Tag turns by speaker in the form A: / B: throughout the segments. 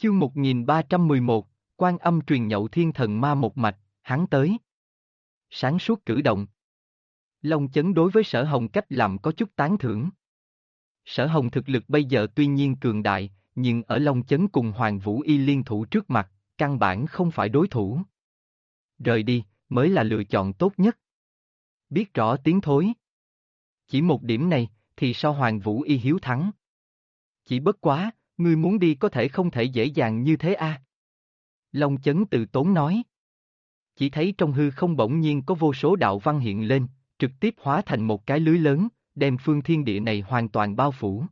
A: Chương 1311, Quan Âm truyền nhậu thiên thần ma một mạch, hắn tới. Sáng suốt cử động. Long Chấn đối với Sở Hồng cách làm có chút tán thưởng. Sở Hồng thực lực bây giờ tuy nhiên cường đại, nhưng ở Long Chấn cùng Hoàng Vũ Y liên thủ trước mặt, căn bản không phải đối thủ. Rời đi, mới là lựa chọn tốt nhất. Biết rõ tiếng thối. Chỉ một điểm này, thì so Hoàng Vũ Y hiếu thắng. Chỉ bất quá, ngươi muốn đi có thể không thể dễ dàng như thế a. Long Chấn từ tốn nói. Chỉ thấy trong hư không bỗng nhiên có vô số đạo văn hiện lên, trực tiếp hóa thành một cái lưới lớn, đem phương thiên địa này hoàn toàn bao phủ.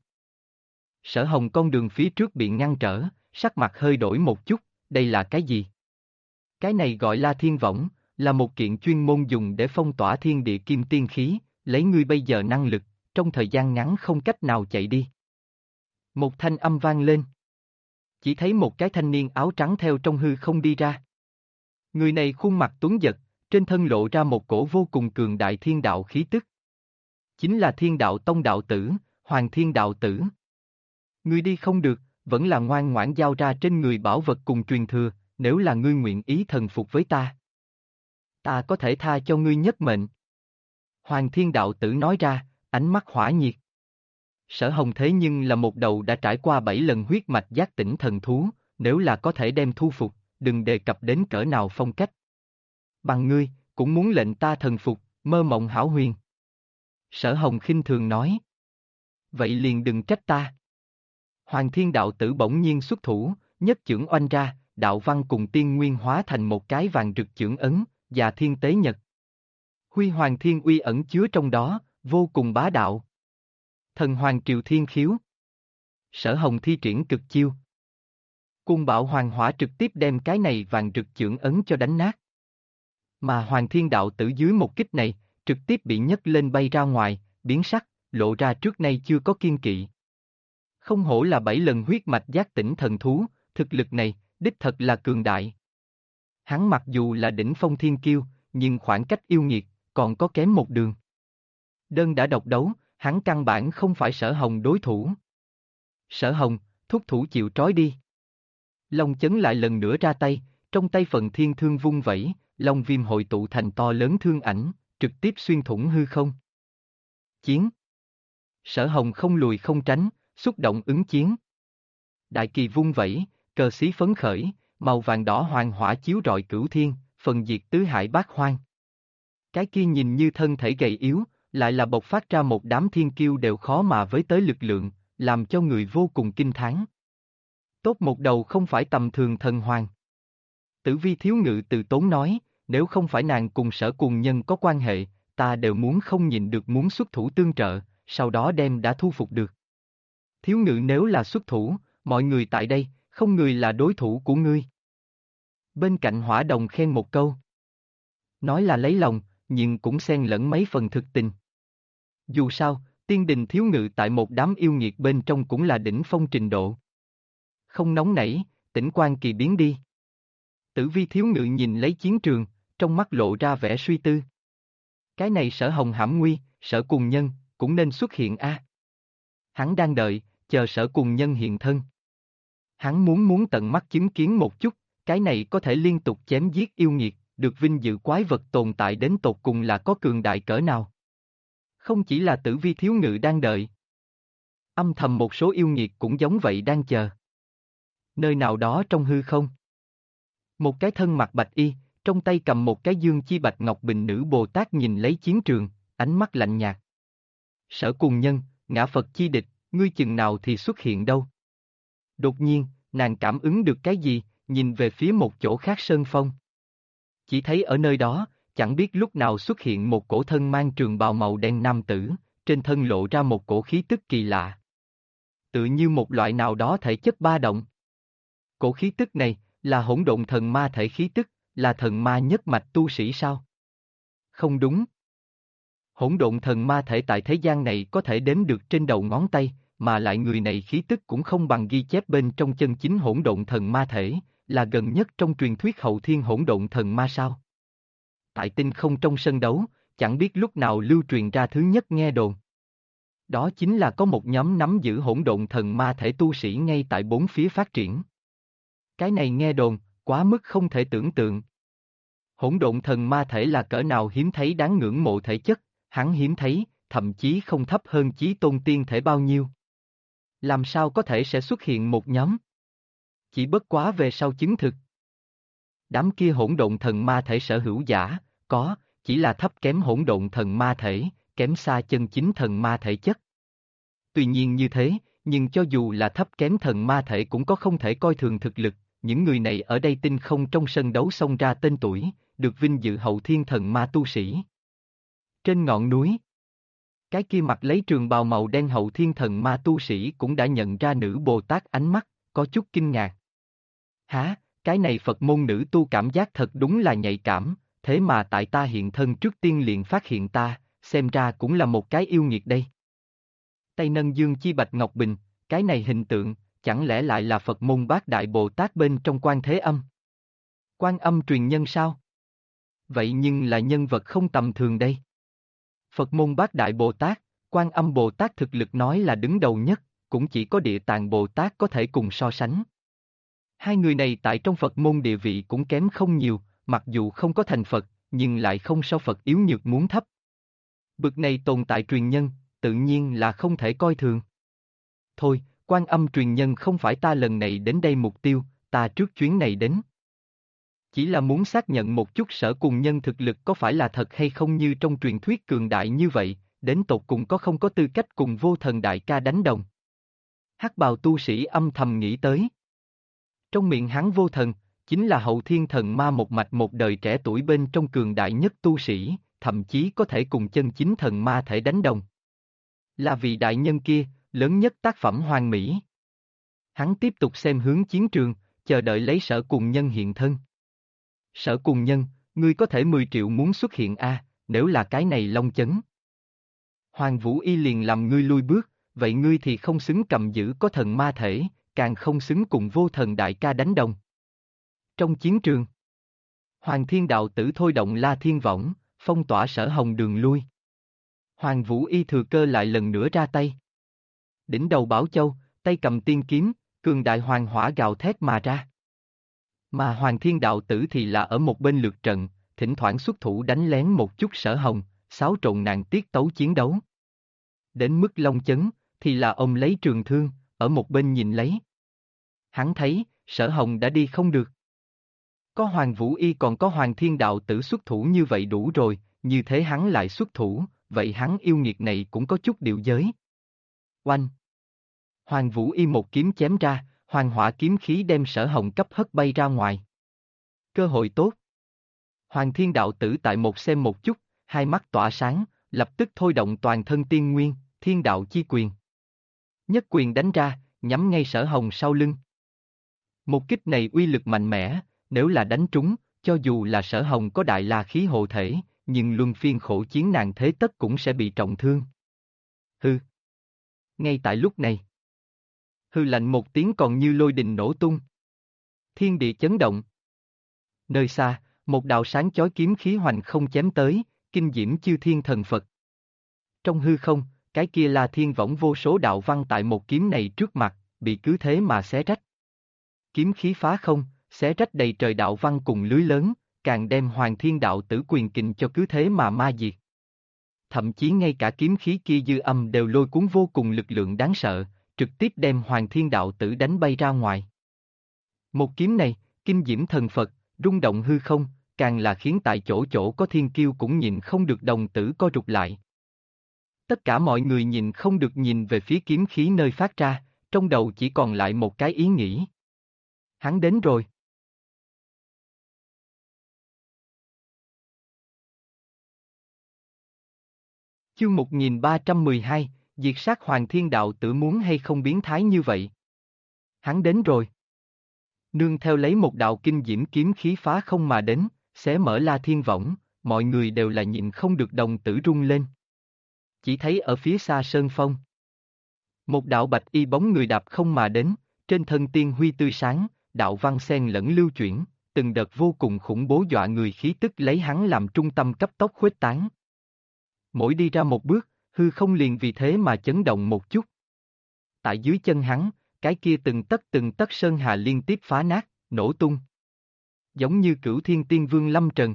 A: Sở Hồng con đường phía trước bị ngăn trở, sắc mặt hơi đổi một chút, đây là cái gì? Cái này gọi là thiên võng, là một kiện chuyên môn dùng để phong tỏa thiên địa kim tiên khí, lấy ngươi bây giờ năng lực, trong thời gian ngắn không cách nào chạy đi. Một thanh âm vang lên. Chỉ thấy một cái thanh niên áo trắng theo trong hư không đi ra. Người này khuôn mặt tuấn giật, trên thân lộ ra một cổ vô cùng cường đại thiên đạo khí tức. Chính là Thiên Đạo Tông đạo tử, Hoàng Thiên đạo tử. Ngươi đi không được, vẫn là ngoan ngoãn giao ra trên người bảo vật cùng truyền thừa, nếu là ngươi nguyện ý thần phục với ta. Ta có thể tha cho ngươi nhất mệnh. Hoàng Thiên đạo tử nói ra, ánh mắt hỏa nhiệt. Sở Hồng thế nhưng là một đầu đã trải qua 7 lần huyết mạch giác tỉnh thần thú, nếu là có thể đem thu phục, đừng đề cập đến cỡ nào phong cách. Bằng ngươi, cũng muốn lệnh ta thần phục, mơ mộng hão huyền. Sở Hồng khinh thường nói. Vậy liền đừng trách ta. Hoàng Thiên đạo tử bỗng nhiên xuất thủ, nhất chưởng oanh ra, đạo văn cùng tiên nguyên hóa thành một cái vàng rực chưởng ấn, và thiên tế nhật. Huy Hoàng Thiên uy ẩn chứa trong đó, vô cùng bá đạo. Thần Hoàng Triều Thiên Khiếu. Sở Hồng thi triển cực chiêu. Cung bạo hoàng hỏa trực tiếp đem cái này vàng rực chưởng ấn cho đánh nát. Mà Hoàng Thiên đạo tử dưới một kích này, trực tiếp bị nhấc lên bay ra ngoài, biến sắc, lộ ra trước nay chưa có kiên kỵ. Không hổ là 7 lần huyết mạch giác tỉnh thần thú, thực lực này, đích thật là cường đại. Hắn mặc dù là đỉnh phong thiên kiêu, nhưng khoảng cách yêu nghiệt, còn có kém một đường. Đơn đã độc đấu, hắn căn bản không phải Sở Hồng đối thủ. Sở Hồng, thúc thủ chịu trói đi. Long Chấn lại lần nữa ra tay, trong tay phần thiên thương vung vẩy, long viêm hội tụ thành to lớn thương ảnh, trực tiếp xuyên thủng hư không. Chiến. Sở Hồng không lùi không tránh, xúc động ứng chiến. Đại kỳ vung vẩy, cờ xí phấn khởi, màu vàng đỏ hoàng hỏa chiếu rọi cửu thiên, phần diệt tứ hải bát hoang. Cái kia nhìn như thân thể gầy yếu, lại là bộc phát ra một đám thiên kiêu đều khó mà với tới lực lượng, làm cho người vô cùng kinh thán. Tốt một đầu không phải tầm thường thần hoàng. Tử Vi Thiếu Ngự từ tốn nói, nếu không phải nàng cùng Sở Cuồng Nhân có quan hệ, ta đều muốn không nhịn được muốn xuất thủ tương trợ, sau đó đem đã thu phục được. Thiếu Ngự nếu là xuất thủ, mọi người tại đây, không người là đối thủ của ngươi. Bên cạnh Hỏa Đồng khen một câu. Nói là lấy lòng, nhưng cũng xen lẫn mấy phần thực tình. Dù sao, Tiên Đình Thiếu Ngự tại một đám yêu nghiệt bên trong cũng là đỉnh phong trình độ. Không nóng nảy, tĩnh quan kỳ biến đi. Tử Vi Thiếu Ngự nhìn lấy chiến trường, trong mắt lộ ra vẻ suy tư. Cái này Sở Hồng hãm nguy, Sở Cuồng Nhân, cũng nên xuất hiện a. Hắn đang đợi, chờ Sở Cuồng Nhân hiện thân. Hắn muốn tận mắt chứng kiến một chút, cái này có thể liên tục chém giết yêu nghiệt, được vinh dự quái vật tồn tại đến tột cùng là có cường đại cỡ nào. Không chỉ là Tử Vi Thiếu Ngự đang đợi. Âm thầm một số yêu nghiệt cũng giống vậy đang chờ. Nơi nào đó trong hư không. Một cái thân mặc bạch y, trong tay cầm một cái dương chi bạch ngọc bình nữ Bồ Tát nhìn lấy chiến trường, ánh mắt lạnh nhạt. Sở Cuồng Nhân, ngã Phật chi địch, ngươi chừng nào thì xuất hiện đâu? Đột nhiên, nàng cảm ứng được cái gì, nhìn về phía một chỗ khác sơn phong. Chỉ thấy ở nơi đó, chẳng biết lúc nào xuất hiện một cổ thân mang trường bào màu đen nam tử, trên thân lộ ra một cổ khí tức kỳ lạ. Tự như một loại nào đó thể chất ba động. Cổ khí tức này, là hỗn độn thần ma thể khí tức, là thần ma nhất mạch tu sĩ sao? Không đúng. Hỗn độn thần ma thể tại thế gian này có thể đếm được trên đầu ngón tay, mà lại người này khí tức cũng không bằng ghi chép bên trong chân chính hỗn độn thần ma thể, là gần nhất trong truyền thuyết hậu thiên hỗn độn thần ma sao? Tại tinh không trong sân đấu, chẳng biết lúc nào lưu truyền ra thứ nhất nghe đồn. Đó chính là có một nhóm nắm giữ hỗn độn thần ma thể tu sĩ ngay tại bốn phía phát triển. Cái này nghe đồn, quá mức không thể tưởng tượng. Hỗn độn thần ma thể là cỡ nào hiếm thấy đáng ngưỡng mộ thể chất, hắn hiếm thấy, thậm chí không thấp hơn chí tôn tiên thể bao nhiêu. Làm sao có thể sẽ xuất hiện một nhóm? Chỉ bất quá về sau chứng thực. Đám kia hỗn độn thần ma thể sở hữu giả, có, chỉ là thấp kém hỗn độn thần ma thể, kém xa chân chính thần ma thể chất. Tuy nhiên như thế, nhưng cho dù là thấp kém thần ma thể cũng có không thể coi thường thực lực, những người này ở đây tinh không trong sân đấu xông ra tên tuổi, được vinh dự hậu thiên thần ma tu sĩ. Trên ngọn núi, cái kia mặc lấy trường bào màu đen hậu thiên thần ma tu sĩ cũng đã nhận ra nữ Bồ Tát ánh mắt, có chút kinh ngạc. Hả, cái này Phật môn nữ tu cảm giác thật đúng là nhạy cảm, thế mà tại ta hiện thân trước tiên liền phát hiện ta, xem ra cũng là một cái yêu nghiệt đây. Tay nâng dương chi bạch ngọc bình, cái này hình tượng, chẳng lẽ lại là Phật môn Bát Đại Bồ Tát bên trong Quan Thế Âm? Quan Âm truyền nhân sao? Vậy nhưng là nhân vật không tầm thường đây. Phật môn Bát Đại Bồ Tát, Quan Âm Bồ Tát thực lực nói là đứng đầu nhất, cũng chỉ có Địa Tạng Bồ Tát có thể cùng so sánh. Hai người này tại trong Phật môn địa vị cũng kém không nhiều, mặc dù không có thành Phật, nhưng lại không so Phật yếu nhược muốn thấp. Bực này tồn tại truyền nhân, tự nhiên là không thể coi thường. Thôi, Quan Âm truyền nhân không phải ta lần này đến đây mục tiêu, ta trước chuyến này đến. Chỉ là muốn xác nhận một chút Sở Cùng Nhân thực lực có phải là thật hay không như trong truyền thuyết cường đại như vậy, đến tột cùng có không có tư cách cùng Vô Thần đại ca đánh đồng. Hắc bào tu sĩ âm thầm nghĩ tới. Trong miệng hắn Vô Thần, chính là hậu thiên thần ma một mạch một đời trẻ tuổi bên trong cường đại nhất tu sĩ, thậm chí có thể cùng chân chính thần ma thể đánh đồng. Là vị đại nhân kia, lớn nhất tác phẩm hoàn mỹ. Hắn tiếp tục xem hướng chiến trường, chờ đợi lấy Sở Cùng Nhân hiện thân. Sở Cùng Nhân, ngươi có thể 10 triệu muốn xuất hiện nếu là cái này Long Chấn. Hoàng Vũ Y liền làm ngươi lui bước, vậy ngươi thì không xứng cầm giữ có thần ma thể, càng không xứng cùng Vô Thần đại ca đánh đồng. Trong chiến trường, Hoàng Thiên đạo tử thôi động La Thiên Võng, phong tỏa Sở Hồng đường lui. Hoàng Vũ Y thừa cơ lại lần nữa ra tay. Đỉnh đầu Bảo Châu, tay cầm tiên kiếm, cường đại hoàng hỏa gào thét mà ra. Mà Hoàng Thiên đạo tử thì là ở một bên lượt trận, thỉnh thoảng xuất thủ đánh lén một chút Sở Hồng, xáo trộn nạn tiết tấu chiến đấu. Đến mức Long Chấn, thì là ông lấy trường thương, ở một bên nhìn lấy. Hắn thấy, Sở Hồng đã đi không được. Có Hoàng Vũ Y còn có Hoàng Thiên đạo tử xuất thủ như vậy đủ rồi, như thế hắn lại xuất thủ, vậy hắn yêu nghiệt này cũng có chút điệu giới. Oanh! Hoàng Vũ Y một kiếm chém ra, hoàng hỏa kiếm khí đem Sở Hồng cấp hất bay ra ngoài. Cơ hội tốt. Hoàng Thiên đạo tử tại một xem một chút, hai mắt tỏa sáng, lập tức thôi động toàn thân tiên nguyên, thiên đạo chi quyền. Nhất quyền đánh ra, nhắm ngay Sở Hồng sau lưng. Một kích này uy lực mạnh mẽ, nếu là đánh trúng, cho dù là Sở Hồng có đại la khí hộ thể, nhưng luân phiên khổ chiến nàng thế tất cũng sẽ bị trọng thương. Hư. Ngay tại lúc này, hư lạnh một tiếng còn như lôi đình nổ tung. Thiên địa chấn động. Nơi xa, một đạo sáng chói kiếm khí hoành không chém tới, kinh diễm chư thiên thần Phật. Trong hư không, cái kia là thiên võng vô số đạo văn tại một kiếm này trước mặt, bị cứ thế mà xé rách. Kiếm khí phá không, xé rách đầy trời đạo văn cùng lưới lớn, càng đem Hoàng Thiên đạo tử quyền kình cho cứ thế mà ma diệt. Thậm chí ngay cả kiếm khí kia dư âm đều lôi cuốn vô cùng lực lượng đáng sợ, trực tiếp đem Hoàng Thiên đạo tử đánh bay ra ngoài. Một kiếm này, kinh diễm thần Phật, rung động hư không, càng là khiến tại chỗ chỗ có thiên kiêu cũng nhìn không được đồng tử co rụt lại. Tất cả mọi người nhìn không được nhìn về phía kiếm khí nơi phát ra, trong đầu chỉ còn lại một cái ý nghĩ. Hắn đến rồi. Chương 1312, diệt sát Hoàng Thiên đạo tử muốn hay không biến thái như vậy? Hắn đến rồi. Nương theo lấy một đạo kinh diễm kiếm khí phá không mà đến, xé mở La Thiên Võng, mọi người đều là nhịn không được đồng tử rung lên. Chỉ thấy ở phía xa sơn phong, một đạo bạch y bóng người đạp không mà đến, trên thân tiên huy tươi sáng, đạo văn xen lẫn lưu chuyển, từng đợt vô cùng khủng bố dọa người khí tức lấy hắn làm trung tâm cấp tốc khuếch tán. Mỗi đi ra một bước, hư không liền vì thế mà chấn động một chút. Tại dưới chân hắn, cái kia từng tấc sơn hà liên tiếp phá nát, nổ tung. Giống như Cửu Thiên Tiên Vương lâm trần.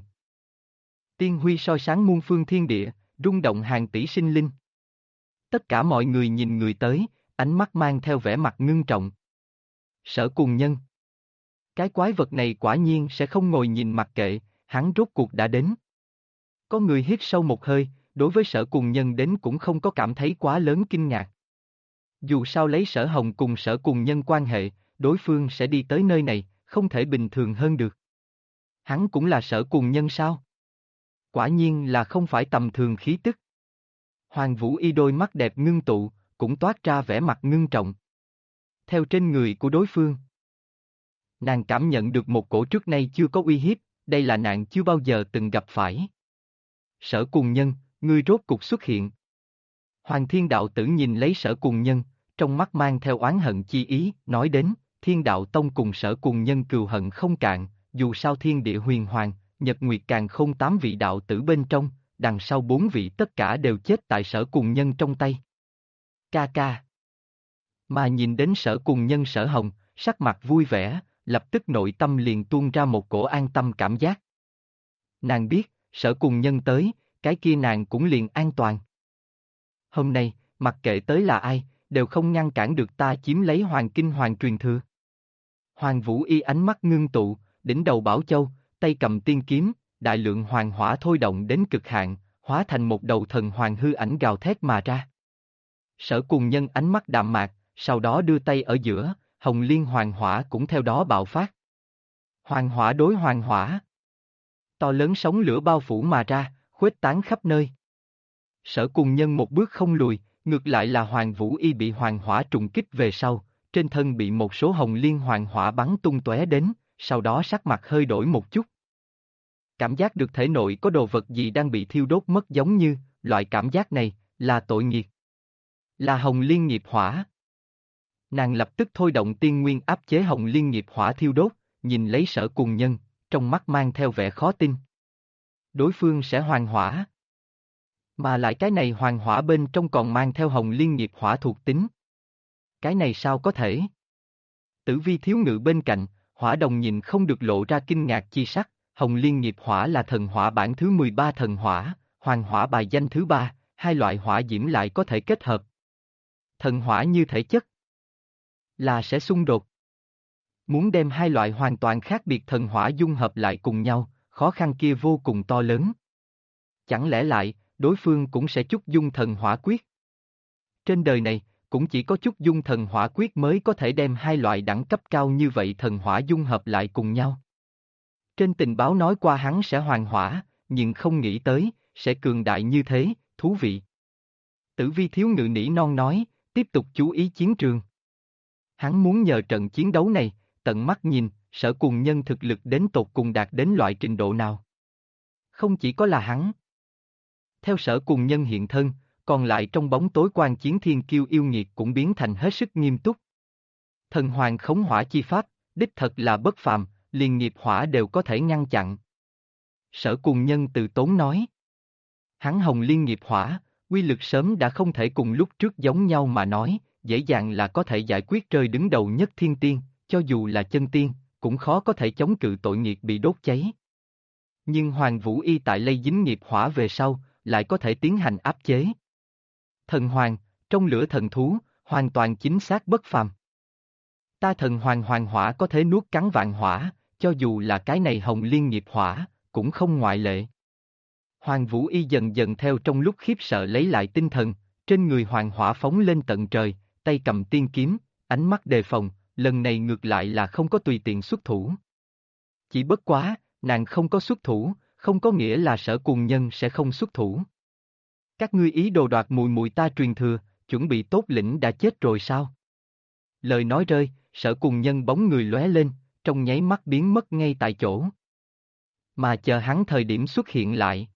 A: Tiên huy soi sáng muôn phương thiên địa, rung động hàng tỷ sinh linh. Tất cả mọi người nhìn người tới, ánh mắt mang theo vẻ mặt ngưng trọng. Sở Cùng Nhân. Cái quái vật này quả nhiên sẽ không ngồi nhìn mặc kệ, hắn rốt cuộc đã đến. Có người hít sâu một hơi, đối với Sở Cùng Nhân đến cũng không có cảm thấy quá lớn kinh ngạc. Dù sao lấy Sở Hồng cùng Sở Cùng Nhân quan hệ, đối phương sẽ đi tới nơi này, không thể bình thường hơn được. Hắn cũng là Sở Cùng Nhân sao? Quả nhiên là không phải tầm thường khí tức. Hoàng Vũ Y đôi mắt đẹp ngưng tụ, cũng toát ra vẻ mặt ngưng trọng. Theo trên người của đối phương, nàng cảm nhận được một cổ trước nay chưa có uy hiếp, đây là nàng chưa bao giờ từng gặp phải. Sở Cùng Nhân, ngươi rốt cục xuất hiện. Hoàng Thiên Đạo Tử nhìn lấy Sở Cùng Nhân, trong mắt mang theo oán hận chi ý, nói đến, Thiên Đạo Tông cùng Sở Cùng Nhân cừu hận không cạn, dù sao thiên địa huyền hoàng, nhật nguyệt càng không 8 vị đạo tử bên trong, đằng sau 4 vị tất cả đều chết tại Sở Cùng Nhân trong tay. Ca ca. Mà nhìn đến Sở Cùng Nhân Sở Hồng, sắc mặt vui vẻ, lập tức nội tâm liền tuôn ra một cổ an tâm cảm giác. Nàng biết, Sở Cùng Nhân tới, cái kia nàng cũng liền an toàn. Hôm nay, mặc kệ tới là ai, đều không ngăn cản được ta chiếm lấy Hoàng Kinh Hoàng truyền thừa. Hoàng Vũ Y ánh mắt ngưng tụ, đỉnh đầu Bảo Châu, tay cầm tiên kiếm, đại lượng hoàng hỏa thôi động đến cực hạn, hóa thành một đầu thần hoàng hư ảnh gào thét mà ra. Sở Cùng Nhân ánh mắt đạm mạc, sau đó đưa tay ở giữa, Hồng Liên hoàng hỏa cũng theo đó bạo phát. Hoàng hỏa đối hoàng hỏa. To lớn sóng lửa bao phủ mà ra, khuếch tán khắp nơi. Sở Cùng Nhân một bước không lùi, ngược lại là Hoàng Vũ Y bị hoàng hỏa trùng kích về sau, trên thân bị một số hồng liên hoàng hỏa bắn tung tóe đến, sau đó sắc mặt hơi đổi một chút. Cảm giác được thể nội có đồ vật gì đang bị thiêu đốt mất giống như, loại cảm giác này, là tội nghiệp. Là hồng liên nghiệp hỏa. Nàng lập tức thôi động tiên nguyên áp chế hồng liên nghiệp hỏa thiêu đốt, nhìn lấy Sở Cùng Nhân, trong mắt mang theo vẻ khó tin. Đối phương sẽ hoàng hỏa. Mà lại cái này hoàng hỏa bên trong còn mang theo hồng liên nghiệp hỏa thuộc tính. Cái này sao có thể? Tử Vi Thiếu Ngự bên cạnh, Hỏa Đồng nhìn không được lộ ra kinh ngạc chi sắc, hồng liên nghiệp hỏa là thần hỏa bản thứ 13 thần hỏa, hoàng hỏa bài danh thứ 3, hai loại hỏa diễm lại có thể kết hợp. Thần hỏa như thể chất là sẽ xung đột. Muốn đem hai loại hoàn toàn khác biệt thần hỏa dung hợp lại cùng nhau, khó khăn kia vô cùng to lớn. Chẳng lẽ lại, đối phương cũng sẽ chúc dung thần hỏa quyết? Trên đời này, cũng chỉ có chúc dung thần hỏa quyết mới có thể đem hai loại đẳng cấp cao như vậy thần hỏa dung hợp lại cùng nhau. Trên tình báo nói qua hắn sẽ hoàng hỏa, nhưng không nghĩ tới, sẽ cường đại như thế, thú vị. Tử Vi Thiếu Ngự nỉ non nói, tiếp tục chú ý chiến trường. Hắn muốn nhờ trận chiến đấu này, tận mắt nhìn, Sở Cùng Nhân thực lực đến tột cùng đạt đến loại trình độ nào. Không chỉ có là hắn. Theo Sở Cùng Nhân hiện thân, còn lại trong bóng tối quan chiến thiên kiêu yêu nghiệt cũng biến thành hết sức nghiêm túc. Thần hoàng khống hỏa chi pháp, đích thật là bất phàm, liền nghiệp hỏa đều có thể ngăn chặn. Sở Cùng Nhân từ tốn nói. Hắn hồng liên nghiệp hỏa, quy lực sớm đã không thể cùng lúc trước giống nhau mà nói, dễ dàng là có thể giải quyết rơi đứng đầu nhất thiên tiên, cho dù là chân tiên, cũng khó có thể chống cự tội nghiệp bị đốt cháy. Nhưng Hoàng Vũ Y tại lây dính nghiệp hỏa về sau, lại có thể tiến hành áp chế. Thần hoàng, trong lửa thần thú, hoàn toàn chính xác bất phàm. Ta thần hoàng hoàng hỏa có thể nuốt cắn vạn hỏa, cho dù là cái này hồng liên nghiệp hỏa, cũng không ngoại lệ. Hoàng Vũ Y dần dần theo trong lúc khiếp sợ lấy lại tinh thần, trên người hoàng hỏa phóng lên tận trời, tay cầm tiên kiếm, ánh mắt đề phòng, lần này ngược lại là không có tùy tiện xuất thủ. Chỉ bất quá, nàng không có xuất thủ, không có nghĩa là Sở Cùng Nhân sẽ không xuất thủ. Các ngươi ý đồ đoạt mùi mùi ta truyền thừa, chuẩn bị tốt lĩnh đã chết rồi sao? Lời nói rơi, Sở Cùng Nhân bóng người lóe lên, trong nháy mắt biến mất ngay tại chỗ. Mà chờ hắn thời điểm xuất hiện lại,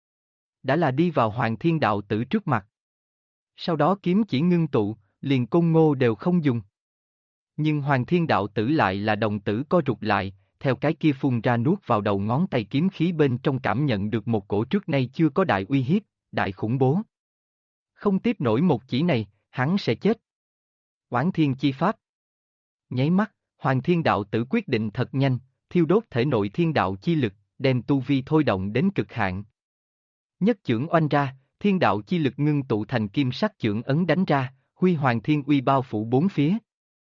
A: đã là đi vào Hoàng Thiên Đạo Tử trước mặt. Sau đó kiếm chỉ ngưng tụ, liền côn ngô đều không dùng. Nhưng Hoàng Thiên Đạo Tử lại là đồng tử co rụt lại, theo cái kia phun ra nuốt vào đầu ngón tay kiếm khí bên trong cảm nhận được một cổ trước nay chưa có đại uy hiếp, đại khủng bố. Không tiếp nổi một chỉ này, hắn sẽ chết. Oán Thiên chi pháp. Nháy mắt, Hoàng Thiên Đạo Tử quyết định thật nhanh, thiêu đốt thể nội thiên đạo chi lực, đem tu vi thôi động đến cực hạn. Nhất chưởng oanh ra, thiên đạo chi lực ngưng tụ thành kim sắc chưởng ấn đánh ra, huy hoàng thiên uy bao phủ bốn phía.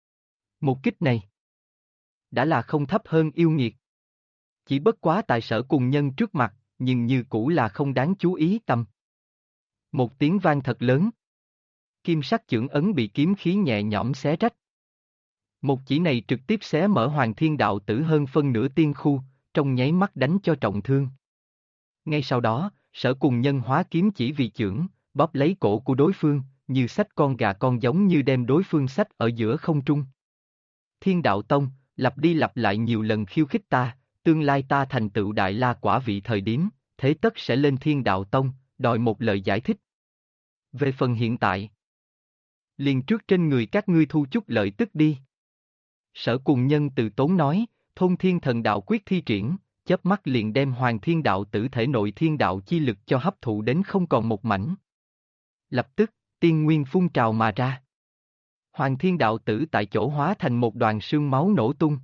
A: Một kích này đã là không thấp hơn yêu nghiệt. Chỉ bất quá tại Sở Cùng Nhân trước mặt, nhưng như cũ là không đáng chú ý tâm. Một tiếng vang thật lớn. Kim sắc chưởng ấn bị kiếm khí nhẹ nhõm xé rách. Một chỉ này trực tiếp xé mở Hoàng Thiên Đạo Tử hơn phân nửa tiên khu, trong nháy mắt đánh cho trọng thương. Ngay sau đó, Sở Cùng Nhân hóa kiếm chỉ vì chưởng, bóp lấy cổ của đối phương, như xách con gà con giống như đem đối phương xách ở giữa không trung. Thiên Đạo Tông, lặp đi lặp lại nhiều lần khiêu khích ta, tương lai ta thành tựu đại la quả vị thời điểm, thế tất sẽ lên Thiên Đạo Tông, đòi một lời giải thích. Về phần hiện tại, liền trước trên người các ngươi thu chút lợi tức đi. Sở Cùng Nhân từ tốn nói, thôn thiên thần đạo quyết thi triển, chớp mắt liền đem Hoàng Thiên Đạo Tử thể nội thiên đạo chi lực cho hấp thụ đến không còn một mảnh. Lập tức, tiên nguyên phun trào mà ra. Hoàng Thiên Đạo Tử tại chỗ hóa thành một đoàn sương máu nổ tung.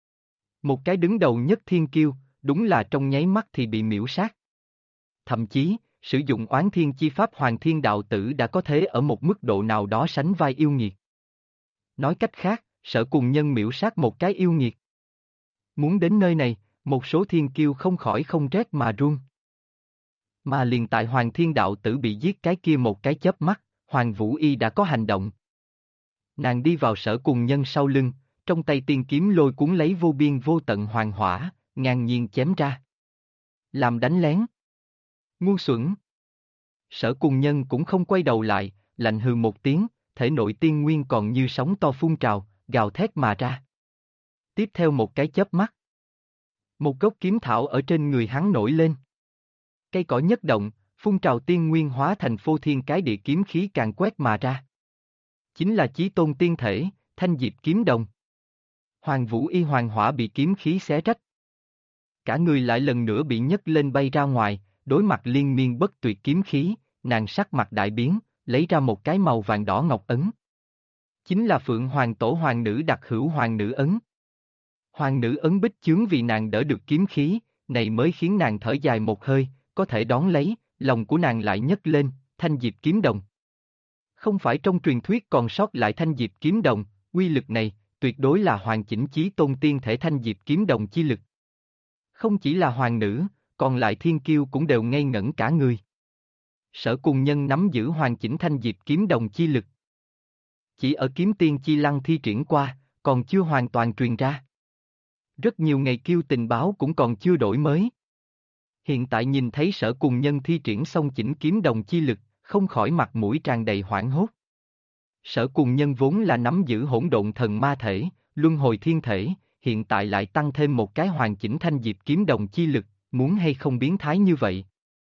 A: Một cái đứng đầu nhất thiên kiêu, đúng là trong nháy mắt thì bị miễu sát. Thậm chí, sử dụng oán thiên chi pháp Hoàng Thiên Đạo Tử đã có thể ở một mức độ nào đó sánh vai yêu nghiệt. Nói cách khác, Sở Cùng Nhân miễu sát một cái yêu nghiệt. Muốn đến nơi này, một số thiên kiêu không khỏi không rét mà run. Mà liền tại Hoàng Thiên Đạo Tử bị giết cái kia một cái chớp mắt, Hoàng Vũ Y đã có hành động. Nàng đi vào Sở Cùng Nhân sau lưng, trong tay tiên kiếm lôi cuốn lấy vô biên vô tận hoàng hỏa, ngang nhiên chém ra. Làm đánh lén. Ngu xuẩn. Sở Cùng Nhân cũng không quay đầu lại, lạnh hừ một tiếng, thể nội tiên nguyên còn như sóng to phun trào, gào thét mà ra. Tiếp theo một cái chớp mắt, một gốc kiếm thảo ở trên người hắn nổi lên. Cây cỏ nhất động, phun trào tiên nguyên hóa thành phô thiên cái địa kiếm khí càng quét mà ra. Chính là Chí Tôn tiên thể, Thanh Diệp kiếm đồng. Hoàng Vũ Y hoàng hỏa bị kiếm khí xé rách. Cả người lại lần nữa bị nhấc lên bay ra ngoài, đối mặt liên miên bất tuyệt kiếm khí, nàng sắc mặt đại biến, lấy ra một cái màu vàng đỏ ngọc ấn. Chính là Phượng Hoàng Tổ Hoàng Nữ đặc hữu Hoàng Nữ ấn. Hoàng Nữ ấn bích chướng vì nàng đỡ được kiếm khí, này mới khiến nàng thở dài một hơi, có thể đón lấy, lòng của nàng lại nhấc lên, Thanh Diệp kiếm đồng. Không phải trong truyền thuyết còn sót lại Thanh Diệp kiếm đồng, uy lực này, tuyệt đối là hoàn chỉnh Chí Tôn tiên thể Thanh Diệp kiếm đồng chi lực. Không chỉ là hoàng nữ, còn lại thiên kiêu cũng đều ngây ngẩn cả người. Sở Cùng Nhân nắm giữ hoàn chỉnh Thanh Diệp kiếm đồng chi lực. Chỉ ở kiếm tiên chi lăng thi triển qua, còn chưa hoàn toàn truyền ra. Rất nhiều ngày kiêu tình báo cũng còn chưa đổi mới. Hiện tại nhìn thấy Sở Cùng Nhân thi triển xong chỉnh kiếm đồng chi lực, không khỏi mặt mũi tràn đầy hoảng hốt. Sở Cùng Nhân vốn là nắm giữ hỗn độn thần ma thể, luân hồi thiên thể, hiện tại lại tăng thêm một cái hoàn chỉnh Thanh Diệp kiếm đồng chi lực, muốn hay không biến thái như vậy.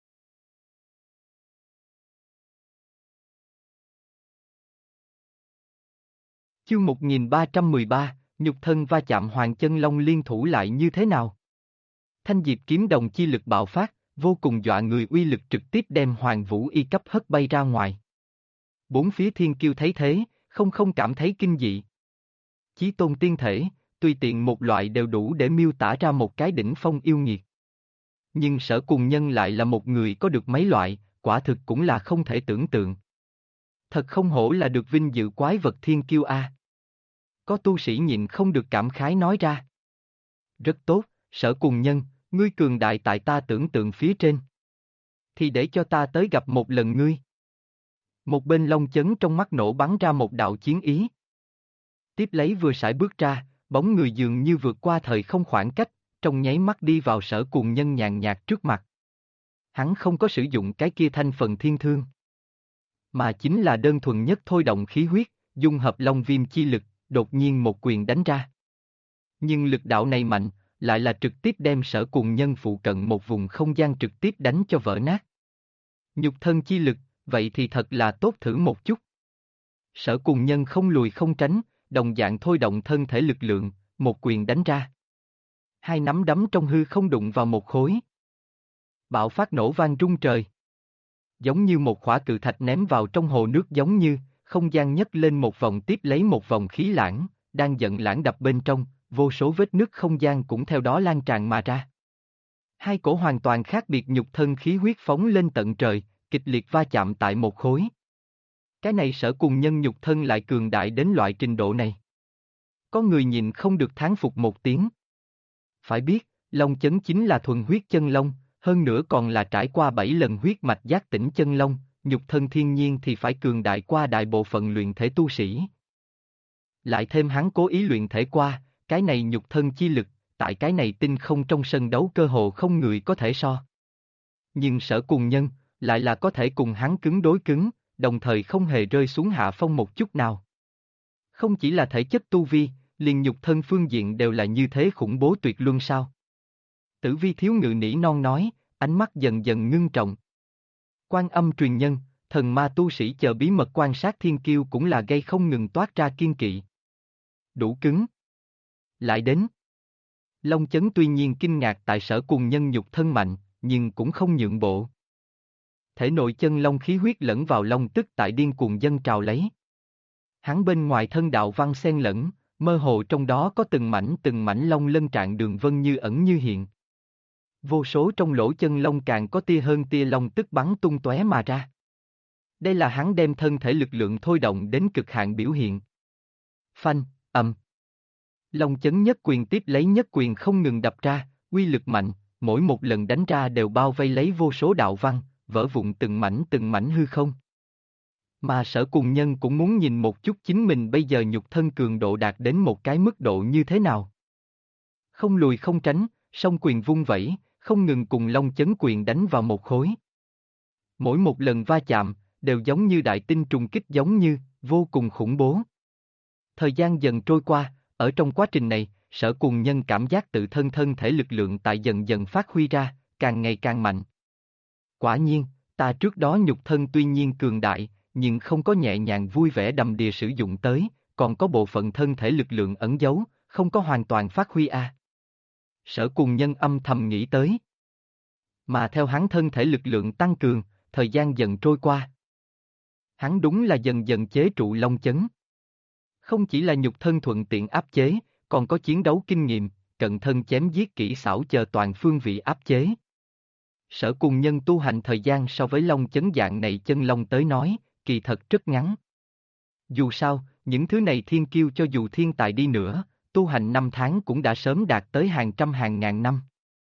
A: Chương 1313, nhục thân va chạm Hoàng Chân Long liên thủ lại như thế nào? Thanh Diệp kiếm đồng chi lực bạo phát, vô cùng dọa người uy lực trực tiếp đem Hoàng Vũ Y cấp hất bay ra ngoài. Bốn phía thiên kiêu thấy thế, không cảm thấy kinh dị. Chí Tôn tiên thể, tùy tiện một loại đều đủ để miêu tả ra một cái đỉnh phong yêu nghiệt. Nhưng Sở Cùng Nhân lại là một người có được mấy loại, quả thực cũng là không thể tưởng tượng. Thật không hổ là được vinh dự quái vật thiên kiêu a. Có tu sĩ nhịn không được cảm khái nói ra. Rất tốt, Sở Cùng Nhân, ngươi cường đại tại ta tưởng tượng phía trên. Thì để cho ta tới gặp một lần ngươi. Một bên Long Chấn trong mắt nổ bắn ra một đạo chiến ý. Tiếp lấy vừa sải bước ra, bóng người dường như vượt qua thời không khoảng cách, trong nháy mắt đi vào Sở Cùng Nhân nhàn nhạt trước mặt. Hắn không có sử dụng cái kia thanh phần thiên thương, mà chính là đơn thuần nhất thôi động khí huyết, dung hợp long viêm chi lực, đột nhiên một quyền đánh ra. Nhưng lực đạo này mạnh, lại là trực tiếp đem Sở Cùng Nhân phụ cận một vùng không gian trực tiếp đánh cho vỡ nát. Nhục thân chi lực, vậy thì thật là tốt thử một chút. Sở Cùng Nhân không lùi không tránh, đồng dạng thôi động thân thể lực lượng, một quyền đánh ra. Hai nắm đấm trong hư không đụng vào một khối. Bạo phát nổ vang rung trời. Giống như một khỏa cự thạch ném vào trong hồ nước giống như, không gian nhấc lên một vòng tiếp lấy một vòng khí lãng, đang giận lãng đập bên trong, vô số vết nứt không gian cũng theo đó lan tràn mà ra. Hai cổ hoàn toàn khác biệt nhục thân khí huyết phóng lên tận trời, kịch liệt va chạm tại một khối. Cái này Sở Cùng Nhân nhục thân lại cường đại đến loại trình độ này. Có người nhìn không được thán phục một tiếng. Phải biết, Long Chấn chính là thuần huyết chân long, hơn nữa còn là trải qua 7 lần huyết mạch giác tỉnh chân long, nhục thân thiên nhiên thì phải cường đại qua đại bộ phận luyện thể tu sĩ. Lại thêm hắn cố ý luyện thể qua, cái này nhục thân chi lực, tại cái này tinh không trong sân đấu cơ hồ không người có thể so. Nhưng Sở Cùng Nhân, lại là có thể cùng hắn cứng đối cứng, đồng thời không hề rơi xuống hạ phong một chút nào. Không chỉ là thể chất tu vi, liền nhục thân phương diện đều là như thế khủng bố tuyệt luân sao. Tử Vi thiếu ngự nỉ non nói, ánh mắt dần dần ngưng trọng. Quan Âm truyền nhân, thần ma tu sĩ chờ bí mật quan sát thiên kiêu cũng là gây không ngừng toát ra kiên kỵ. Đủ cứng. Lại đến. Long Chấn tuy nhiên kinh ngạc tại Sở Cùng Nhân nhục thân mạnh, nhưng cũng không nhượng bộ. Thể nội chân long khí huyết lẫn vào long tức tại điên cuồng dâng trào lấy. Hắn bên ngoài thân đạo văn xen lẫn, mơ hồ trong đó có từng mảnh long lân trạng đường vân như ẩn như hiện. Vô số trong lỗ chân lông càng có tia hơn tia long tức bắn tung tóe mà ra. Đây là hắn đem thân thể lực lượng thôi động đến cực hạn biểu hiện. Phanh, ầm. Long Chấn nhất quyền tiếp lấy nhất quyền không ngừng đập ra, uy lực mạnh, mỗi một lần đánh ra đều bao vây lấy vô số đạo văn, vỡ vụn từng mảnh hư không. Mà Sở Cùng Nhân cũng muốn nhìn một chút chính mình bây giờ nhục thân cường độ đạt đến một cái mức độ như thế nào. Không lùi không tránh, song quyền vung vẩy, không ngừng cùng Long Chấn quyền đánh vào một khối. Mỗi một lần va chạm, đều giống như đại tinh trùng kích giống như, vô cùng khủng bố. Thời gian dần trôi qua, ở trong quá trình này, Sở Cùng Nhân cảm giác tự thân thân thể lực lượng tại dần dần phát huy ra, càng ngày càng mạnh. Quả nhiên, ta trước đó nhục thân tuy nhiên cường đại, nhưng không có nhẹ nhàng vui vẻ đầm đìa sử dụng tới, còn có bộ phận thân thể lực lượng ẩn giấu, không có hoàn toàn phát huy a. Sở Cùng Nhân âm thầm nghĩ tới. Mà theo hắn thân thể lực lượng tăng cường, thời gian dần trôi qua. Hắn đúng là dần dần chế trụ Long Chấn. Không chỉ là nhục thân thuận tiện áp chế, còn có chiến đấu kinh nghiệm, cận thân chém giết kỹ xảo chờ toàn phương vị áp chế. Sở Cùng Nhân tu hành thời gian so với Long Chấn dạng này chân long tới nói, kỳ thật rất ngắn. Dù sao, những thứ này thiên kiêu cho dù thiên tài đi nữa, tu hành 5 tháng cũng đã sớm đạt tới hàng trăm hàng ngàn năm.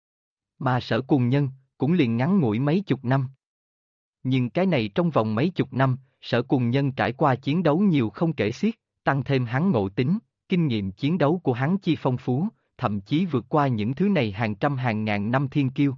A: Mà Sở Cùng Nhân, cũng liền ngắn ngủi mấy chục năm. Nhưng cái này trong vòng mấy chục năm, Sở Cùng Nhân trải qua chiến đấu nhiều không kể xiết, tăng thêm hắn ngộ tính, kinh nghiệm chiến đấu của hắn chi phong phú, thậm chí vượt qua những thứ này hàng trăm hàng ngàn năm thiên kiêu.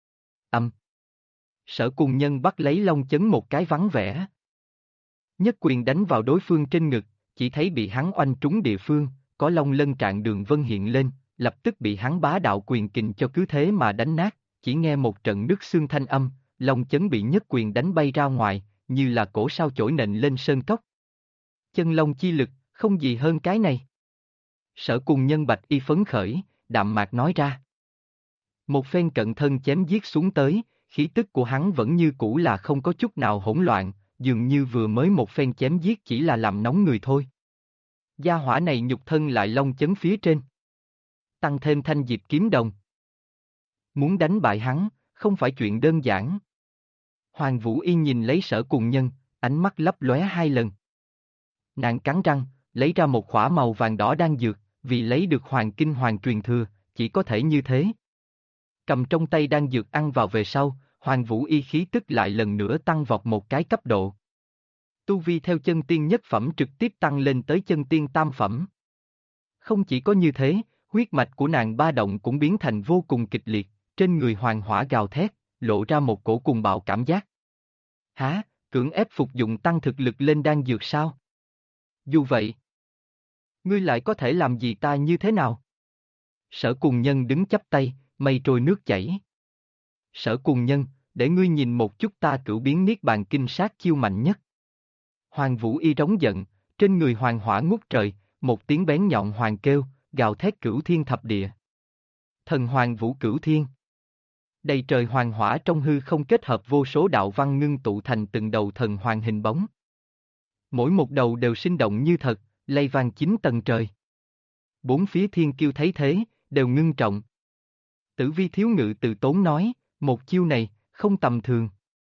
A: Sở Cùng Nhân bắt lấy Long Chấn một cái vắng vẻ. Nhất quyền đánh vào đối phương trên ngực, chỉ thấy bị hắn oanh trúng địa phương, có long lân trạng đường vân hiện lên, lập tức bị hắn bá đạo quyền kình cho cứ thế mà đánh nát, chỉ nghe một trận nứt xương thanh âm, Long Chấn bị nhất quyền đánh bay ra ngoài, như là cổ sao chổi nện lên sơn cốc. Chân long chi lực, không gì hơn cái này. Sở Cùng Nhân bạch y phấn khởi, đạm mạc nói ra. Một phen cận thân chém giết xuống tới, khí tức của hắn vẫn như cũ là không có chút nào hỗn loạn, dường như vừa mới một phen chém giết chỉ là làm nóng người thôi. Gia hỏa này nhục thân lại Long Chấn phía trên. Tăng thêm thanh diệp kiếm đồng. Muốn đánh bại hắn, không phải chuyện đơn giản. Hoàng Vũ Yên nhìn lấy Sở Cùng Nhân, ánh mắt lấp lóe 2 lần. Nàng cắn răng, lấy ra một khỏa màu vàng đỏ đan dược, vì lấy được Hoàng Kinh Hoàng truyền thừa, chỉ có thể như thế. Cầm trong tay đan dược ăn vào về sau, Hoàng Vũ Y khí tức lại lần nữa tăng vọt một cái cấp độ. Tu vi theo chân tiên nhất phẩm trực tiếp tăng lên tới chân tiên tam phẩm. Không chỉ có như thế, huyết mạch của nàng ba động cũng biến thành vô cùng kịch liệt, trên người hoàng hỏa gào thét, lộ ra một cổ cuồng bạo cảm giác. Hả, cưỡng ép phục dụng tăng thực lực lên đan dược sao? Dù vậy, ngươi lại có thể làm gì ta như thế nào? Sở Cùng Nhân đứng chắp tay, mây trôi nước chảy. Sở Cùng Nhân, để ngươi nhìn một chút ta cửu biến niết bàn kinh sát chiêu mạnh nhất. Hoàng Vũ Y trống giận, trên người hoàng hỏa ngút trời, một tiếng bén nhọn hoàng kêu, gào thét cửu thiên thập địa. Thần Hoàng Vũ Cửu Thiên. Đầy trời hoàng hỏa trong hư không kết hợp vô số đạo văn ngưng tụ thành từng đầu thần hoàng hình bóng. Mỗi một đầu đều sinh động như thật, lay vang 9 tầng trời. Bốn phía thiên kiêu thấy thế, đều ngưng trọng. Tử Vi thiếu ngự từ tốn nói, một chiêu này, không tầm thường.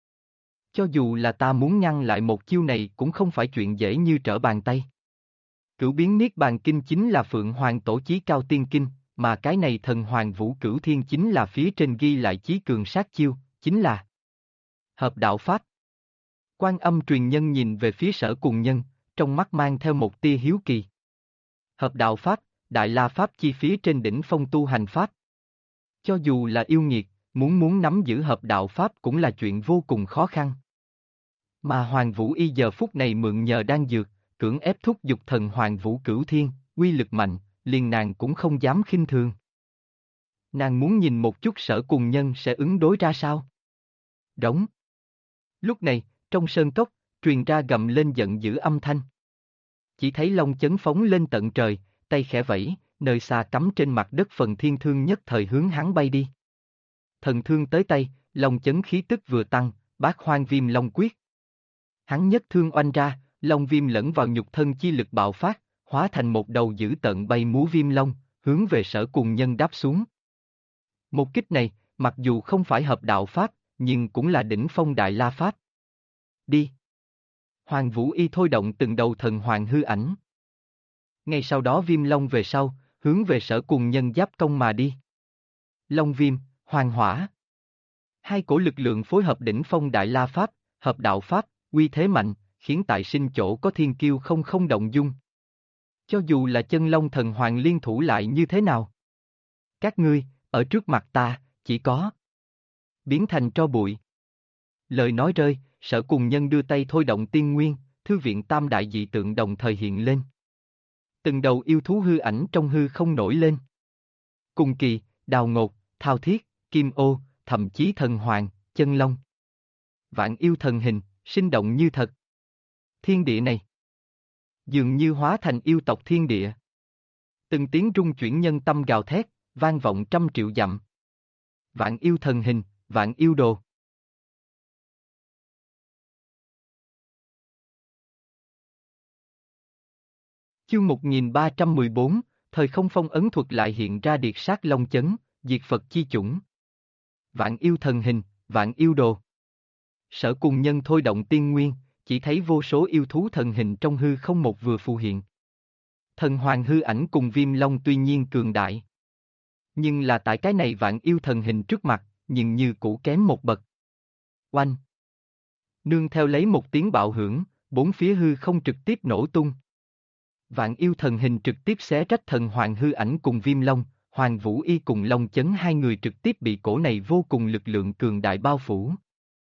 A: Cho dù là ta muốn ngăn lại một chiêu này cũng không phải chuyện dễ như trở bàn tay. Cửu biến Niết Bàn Kinh chính là Phượng Hoàng Tổ Chí Cao Tiên Kinh, mà cái này Thần Hoàng Vũ Cửu Thiên chính là phía trên ghi lại chí cường sát chiêu, chính là Hợp Đạo Pháp. Quan Âm truyền nhân nhìn về phía Sở Cùng Nhân, trong mắt mang theo một tia hiếu kỳ. Hợp Đạo Pháp, Đại La Pháp chi phía trên đỉnh phong tu hành Pháp. Cho dù là yêu nghiệt, muốn nắm giữ Hợp Đạo Pháp cũng là chuyện vô cùng khó khăn. Mà Hoàng Vũ Y giờ phút này mượn nhờ đan dược, cưỡng ép thúc giục Thần Hoàng Vũ Cửu Thiên, uy lực mạnh, liền nàng cũng không dám khinh thường. Nàng muốn nhìn một chút Sở Cùng Nhân sẽ ứng đối ra sao. Đóng. Lúc này, trong sơn cốc, truyền ra gầm lên giận dữ âm thanh. Chỉ thấy long chấn phóng lên tận trời, tay khẽ vẫy, nơi xa cắm trên mặt đất phần thiên thương nhất thời hướng hắn bay đi. Thần thương tới tay, long chấn khí tức vừa tăng, bát hoang viêm long quyết. Hắn nhất thương oanh ra, long viêm lẫn vào nhục thân chi lực bạo phát, hóa thành một đầu dữ tợn bay múa viêm long, hướng về Sở Cùng Nhân đáp xuống. Một kích này, mặc dù không phải hợp đạo pháp, nhưng cũng là đỉnh phong đại la pháp. Đi! Hoàng Vũ Y thôi động từng đầu thần hoàng hư ảnh. Ngay sau đó viêm long về sau, hướng về Sở Cùng Nhân giáp công mà đi. Long viêm, hoàng hỏa. Hai cổ lực lượng phối hợp đỉnh phong đại la pháp, hợp đạo pháp, uy thế mạnh, khiến tại sinh chỗ có thiên kiêu không động dung. Cho dù là chân long thần hoàng liên thủ lại như thế nào? Các ngươi, ở trước mặt ta, chỉ có biến thành tro bụi. Lời nói rơi, Sở Cùng Nhân đưa tay thôi động tiên nguyên, thư viện tam đại dị tượng đồng thời hiện lên. Từng đầu yêu thú hư ảnh trong hư không nổi lên. Cùng kỳ, đào ngột, thao thiết, kim ô, thậm chí thần hoàng, chân long. Vạn yêu thần hình, sinh động như thật. Thiên địa này dường như hóa thành yêu tộc thiên địa. Từng tiếng rung chuyển nhân tâm gào thét, vang vọng trăm triệu dặm. Vạn yêu thần hình, vạn yêu đồ. Chương 1314, thời không phong ấn thuật lại hiện ra điệt sát long chấn, diệt Phật chi chủng. Vạn yêu thần hình, vạn yêu đồ. Sở Cùng Nhân thôi động tiên nguyên, chỉ thấy vô số yêu thú thần hình trong hư không một vừa phù hiện. Thần hoàng hư ảnh cùng viêm long tuy nhiên cường đại. Nhưng là tại cái này vạn yêu thần hình trước mặt, nhưng như cũ kém một bậc. Oanh! Nương theo lấy một tiếng bạo hưởng, bốn phía hư không trực tiếp nổ tung. Vạn yêu thần hình trực tiếp xé rách thần hoàng hư ảnh cùng viêm long, Hoàng Vũ Y cùng Long Chấn hai người trực tiếp bị cổ này vô cùng lực lượng cường đại bao phủ.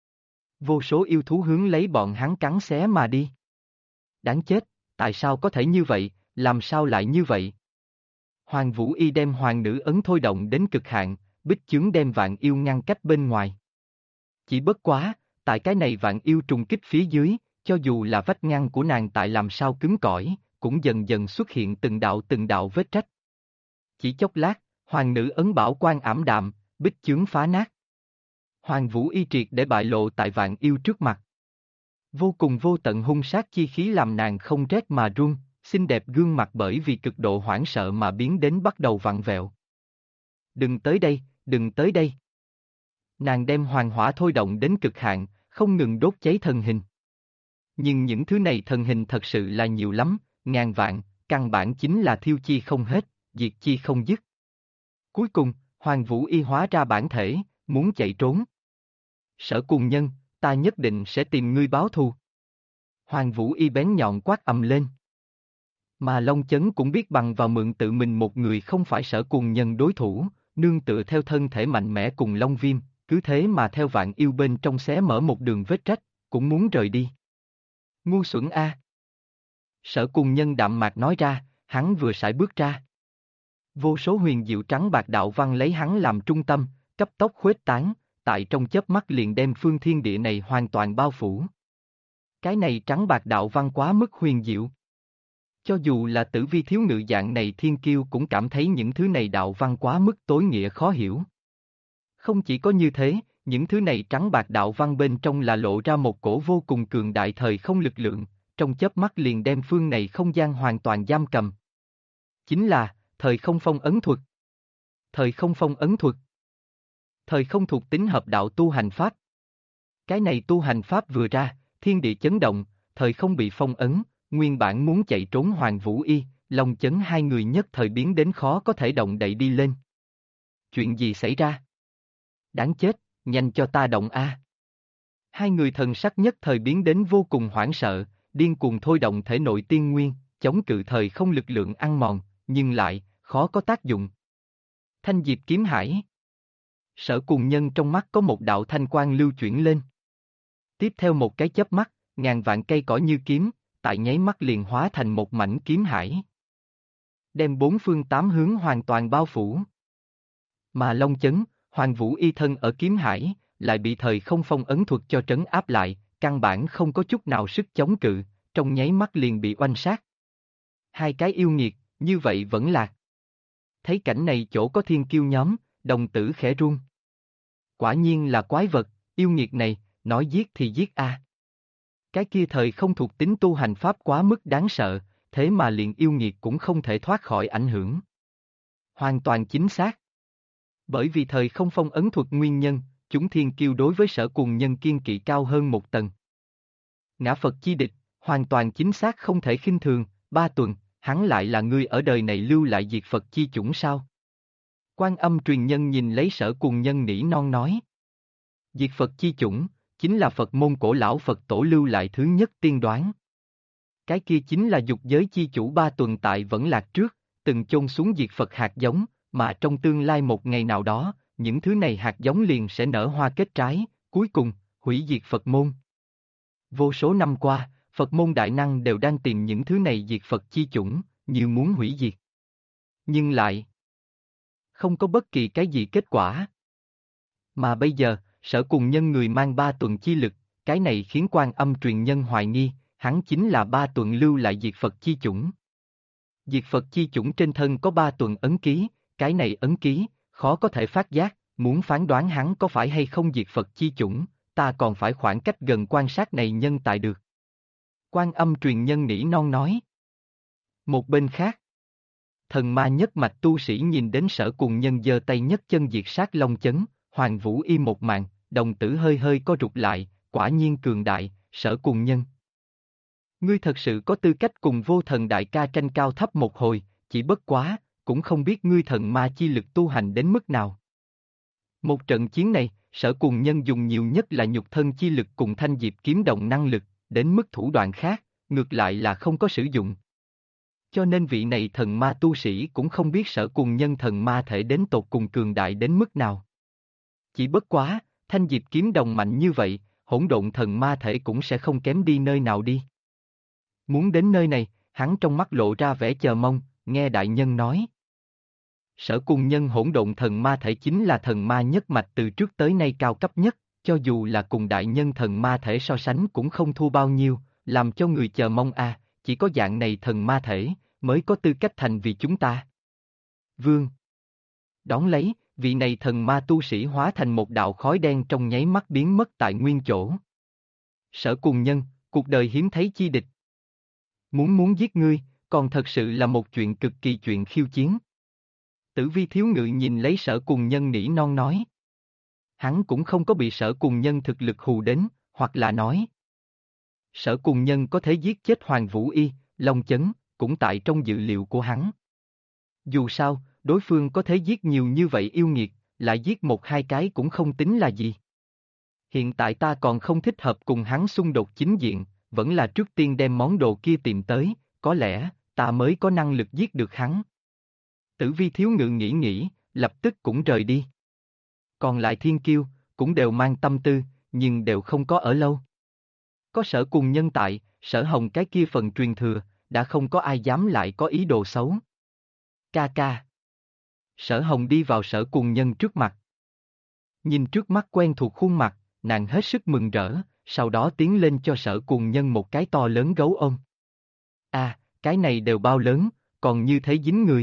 A: Vô số yêu thú hướng lấy bọn hắn cắn xé mà đi. Đáng chết, tại sao có thể như vậy, làm sao lại như vậy? Hoàng Vũ Y đem hoàng nữ ấn thôi động đến cực hạn, bích chướng đem vạn yêu ngăn cách bên ngoài. Chỉ bất quá, tại cái này vạn yêu trùng kích phía dưới, cho dù là vách ngăn của nàng tại làm sao cứng cỏi, cũng dần dần xuất hiện từng đạo vết rách. Chỉ chốc lát, hoàng nữ ấn bảo quan ảm đạm, bích chướng phá nát. Hoàng Vũ Y triệt để bại lộ tại vạn yêu trước mặt. Vô cùng vô tận hung sát chi khí làm nàng không rét mà run, xinh đẹp gương mặt bởi vì cực độ hoảng sợ mà biến đến bắt đầu vặn vẹo. Đừng tới đây, đừng tới đây. Nàng đem hoàng hỏa thôi động đến cực hạn, không ngừng đốt cháy thần hình. Nhưng những thứ này thần hình thật sự là nhiều lắm, ngàn vạn, căn bản chính là thiêu chi không hết, diệt chi không dứt. Cuối cùng, Hoàng Vũ Y hóa ra bản thể, muốn chạy trốn. Sở Cùng Nhân, ta nhất định sẽ tìm ngươi báo thù. Hoàng Vũ Y bén nhọn quát ầm lên. Mà Long Chấn cũng biết bằng vào mượn tự mình một người không phải Sở Cùng Nhân đối thủ, nương tựa theo thân thể mạnh mẽ cùng Long Viêm, cứ thế mà theo vạn yêu bên trong xé mở một đường vết rách, cũng muốn rời đi. Ngu xuẩn a! Sở Cùng Nhân đạm mạc nói ra, hắn vừa sải bước ra. Vô số huyền diệu trắng bạc đạo văn lấy hắn làm trung tâm, cấp tốc khuếch tán, tại trong chớp mắt liền đem phương thiên địa này hoàn toàn bao phủ. Cái này trắng bạc đạo văn quá mức huyền diệu. Cho dù là Tử Vi thiếu ngự dạng này thiên kiêu cũng cảm thấy những thứ này đạo văn quá mức tối nghĩa khó hiểu. Không chỉ có như thế, những thứ này trắng bạc đạo văn bên trong là lộ ra một cổ vô cùng cường đại thời không lực lượng, trong chớp mắt liền đem phương này không gian hoàn toàn giam cầm. Chính là, Thời không phong ấn thuật. Thời không phong ấn thuật. Thời không thuộc tính hợp đạo tu hành pháp. Cái này tu hành pháp vừa ra, thiên địa chấn động, thời không bị phong ấn, nguyên bản muốn chạy trốn Hoàng Vũ Y, Long Chấn hai người nhất thời biến đến khó có thể động đậy đi lên. Chuyện gì xảy ra? Đáng chết, nhanh cho ta động a! Hai người thần sắc nhất thời biến đến vô cùng hoảng sợ, điên cuồng thôi động thể nội tiên nguyên, chống cự thời không lực lượng ăn mòn, nhưng lại, khó có tác dụng. Thanh diệp kiếm hải. Sở Cùng Nhân trong mắt có một đạo thanh quang lưu chuyển lên. Tiếp theo một cái chớp mắt, ngàn vạn cây cỏ như kiếm, tại nháy mắt liền hóa thành một mảnh kiếm hải. Đem bốn phương tám hướng hoàn toàn bao phủ. Mà Long Chấn, Hoàng Vũ Y thân ở kiếm hải, lại bị thời không phong ấn thuật cho trấn áp lại, căn bản không có chút nào sức chống cự, trong nháy mắt liền bị oanh sát. Hai cái yêu nghiệt, như vậy vẫn lạc. Thấy cảnh này chỗ có thiên kiêu nhóm, đồng tử khẽ run. Quả nhiên là quái vật, yêu nghiệt này, nói giết thì giết a. Cái kia thời không thuộc tính tu hành pháp quá mức đáng sợ, thế mà liền yêu nghiệt cũng không thể thoát khỏi ảnh hưởng. Hoàn toàn chính xác. Bởi vì thời không phong ấn thuật nguyên nhân, chúng thiên kiêu đối với Sở Cùng Nhân kiên kỵ cao hơn một tầng. Ngã Phật chi địch, hoàn toàn chính xác không thể khinh thường, 3 tuần, hắn lại là người ở đời này lưu lại diệt Phật chi chủng sao? Quan Âm truyền nhân nhìn lấy Sở Cùng Nhân nỉ non nói. Diệt Phật chi chủng, chính là Phật môn cổ lão Phật tổ lưu lại thứ nhất tiên đoán. Cái kia chính là dục giới chi chủ 3 tuần tại Vẫn Lạc trước, từng chôn xuống diệt Phật hạt giống, mà trong tương lai một ngày nào đó, những thứ này hạt giống liền sẽ nở hoa kết trái, cuối cùng, hủy diệt Phật môn. Vô số năm qua, Phật môn đại năng đều đang tìm những thứ này diệt Phật chi chủng, như muốn hủy diệt. Nhưng lại, không có bất kỳ cái gì kết quả. Mà bây giờ, Sở Cùng Nhân người mang 3 tuần chi lực, cái này khiến Quan Âm truyền nhân hoài nghi, hắn chính là 3 tuần lưu lại diệt Phật chi chủng. Diệt Phật chi chủng trên thân có 3 tuần ấn ký, cái này ấn ký, khó có thể phát giác, muốn phán đoán hắn có phải hay không diệt Phật chi chủng, ta còn phải khoảng cách gần quan sát này nhân tại được. Quan Âm truyền nhân nỉ non nói. Một bên khác, thần ma nhất mạch tu sĩ nhìn đến Sở Cùng Nhân giơ tay nhất chân diệt sát Long Chấn, Hoàng Vũ Y một màn, đồng tử hơi hơi co rụt lại, quả nhiên cường đại, Sở Cùng Nhân. Ngươi thật sự có tư cách cùng Vô Thần đại ca tranh cao thấp một hồi, chỉ bất quá, cũng không biết ngươi thần ma chi lực tu hành đến mức nào. Một trận chiến này, Sở Cùng Nhân dùng nhiều nhất là nhục thân chi lực cùng thanh diệp kiếm động năng lực, đến mức thủ đoạn khác, ngược lại là không có sử dụng. Cho nên vị này thần ma tu sĩ cũng không biết Sở Cùng Nhân thần ma thể đến tột cùng cường đại đến mức nào. Chỉ bất quá, thanh diệp kiếm đồng mạnh như vậy, hỗn độn thần ma thể cũng sẽ không kém đi nơi nào đi. Muốn đến nơi này, hắn trong mắt lộ ra vẻ chờ mong, nghe đại nhân nói. Sở Cùng Nhân hỗn độn thần ma thể chính là thần ma nhất mạch từ trước tới nay cao cấp nhất, cho dù là cùng đại nhân thần ma thể so sánh cũng không thua bao nhiêu, làm cho người chờ mong chỉ có dạng này thần ma thể, mới có tư cách thành vì chúng ta. Vương. Đón lấy, vị này thần ma tu sĩ hóa thành một đạo khói đen trong nháy mắt biến mất tại nguyên chỗ. Sở Cùng Nhân, cuộc đời hiếm thấy chi địch. Muốn giết ngươi, còn thật sự là một chuyện cực kỳ chuyện khiêu chiến. Tử Vi Thiếu Ngự nhìn lấy Sở Cùng Nhân nỉ non nói. Hắn cũng không có bị Sở Cùng Nhân thực lực hù đến, hoặc là nói. Sở Cùng Nhân có thể giết chết Hoàng Vũ Y, Long Chấn, cũng tại trong dự liệu của hắn. Dù sao, đối phương có thể giết nhiều như vậy yêu nghiệt, lại giết một hai cái cũng không tính là gì. Hiện tại ta còn không thích hợp cùng hắn xung đột chính diện, vẫn là trước tiên đem món đồ kia tìm tới, có lẽ, ta mới có năng lực giết được hắn. Tử Vi Thiếu Ngự nghĩ, lập tức cũng rời đi. Còn lại thiên kiêu, cũng đều mang tâm tư, nhưng đều không có ở lâu. Có Sở Cùng Nhân tại, Sở Hồng cái kia phần truyền thừa, đã không có ai dám lại có ý đồ xấu. Ca ca. Sở Hồng đi vào Sở Cùng Nhân trước mặt. Nhìn trước mắt quen thuộc khuôn mặt, nàng hết sức mừng rỡ, sau đó tiến lên cho Sở Cùng Nhân một cái to lớn gấu ôm. Cái này đều bao lớn, còn như thế dính người.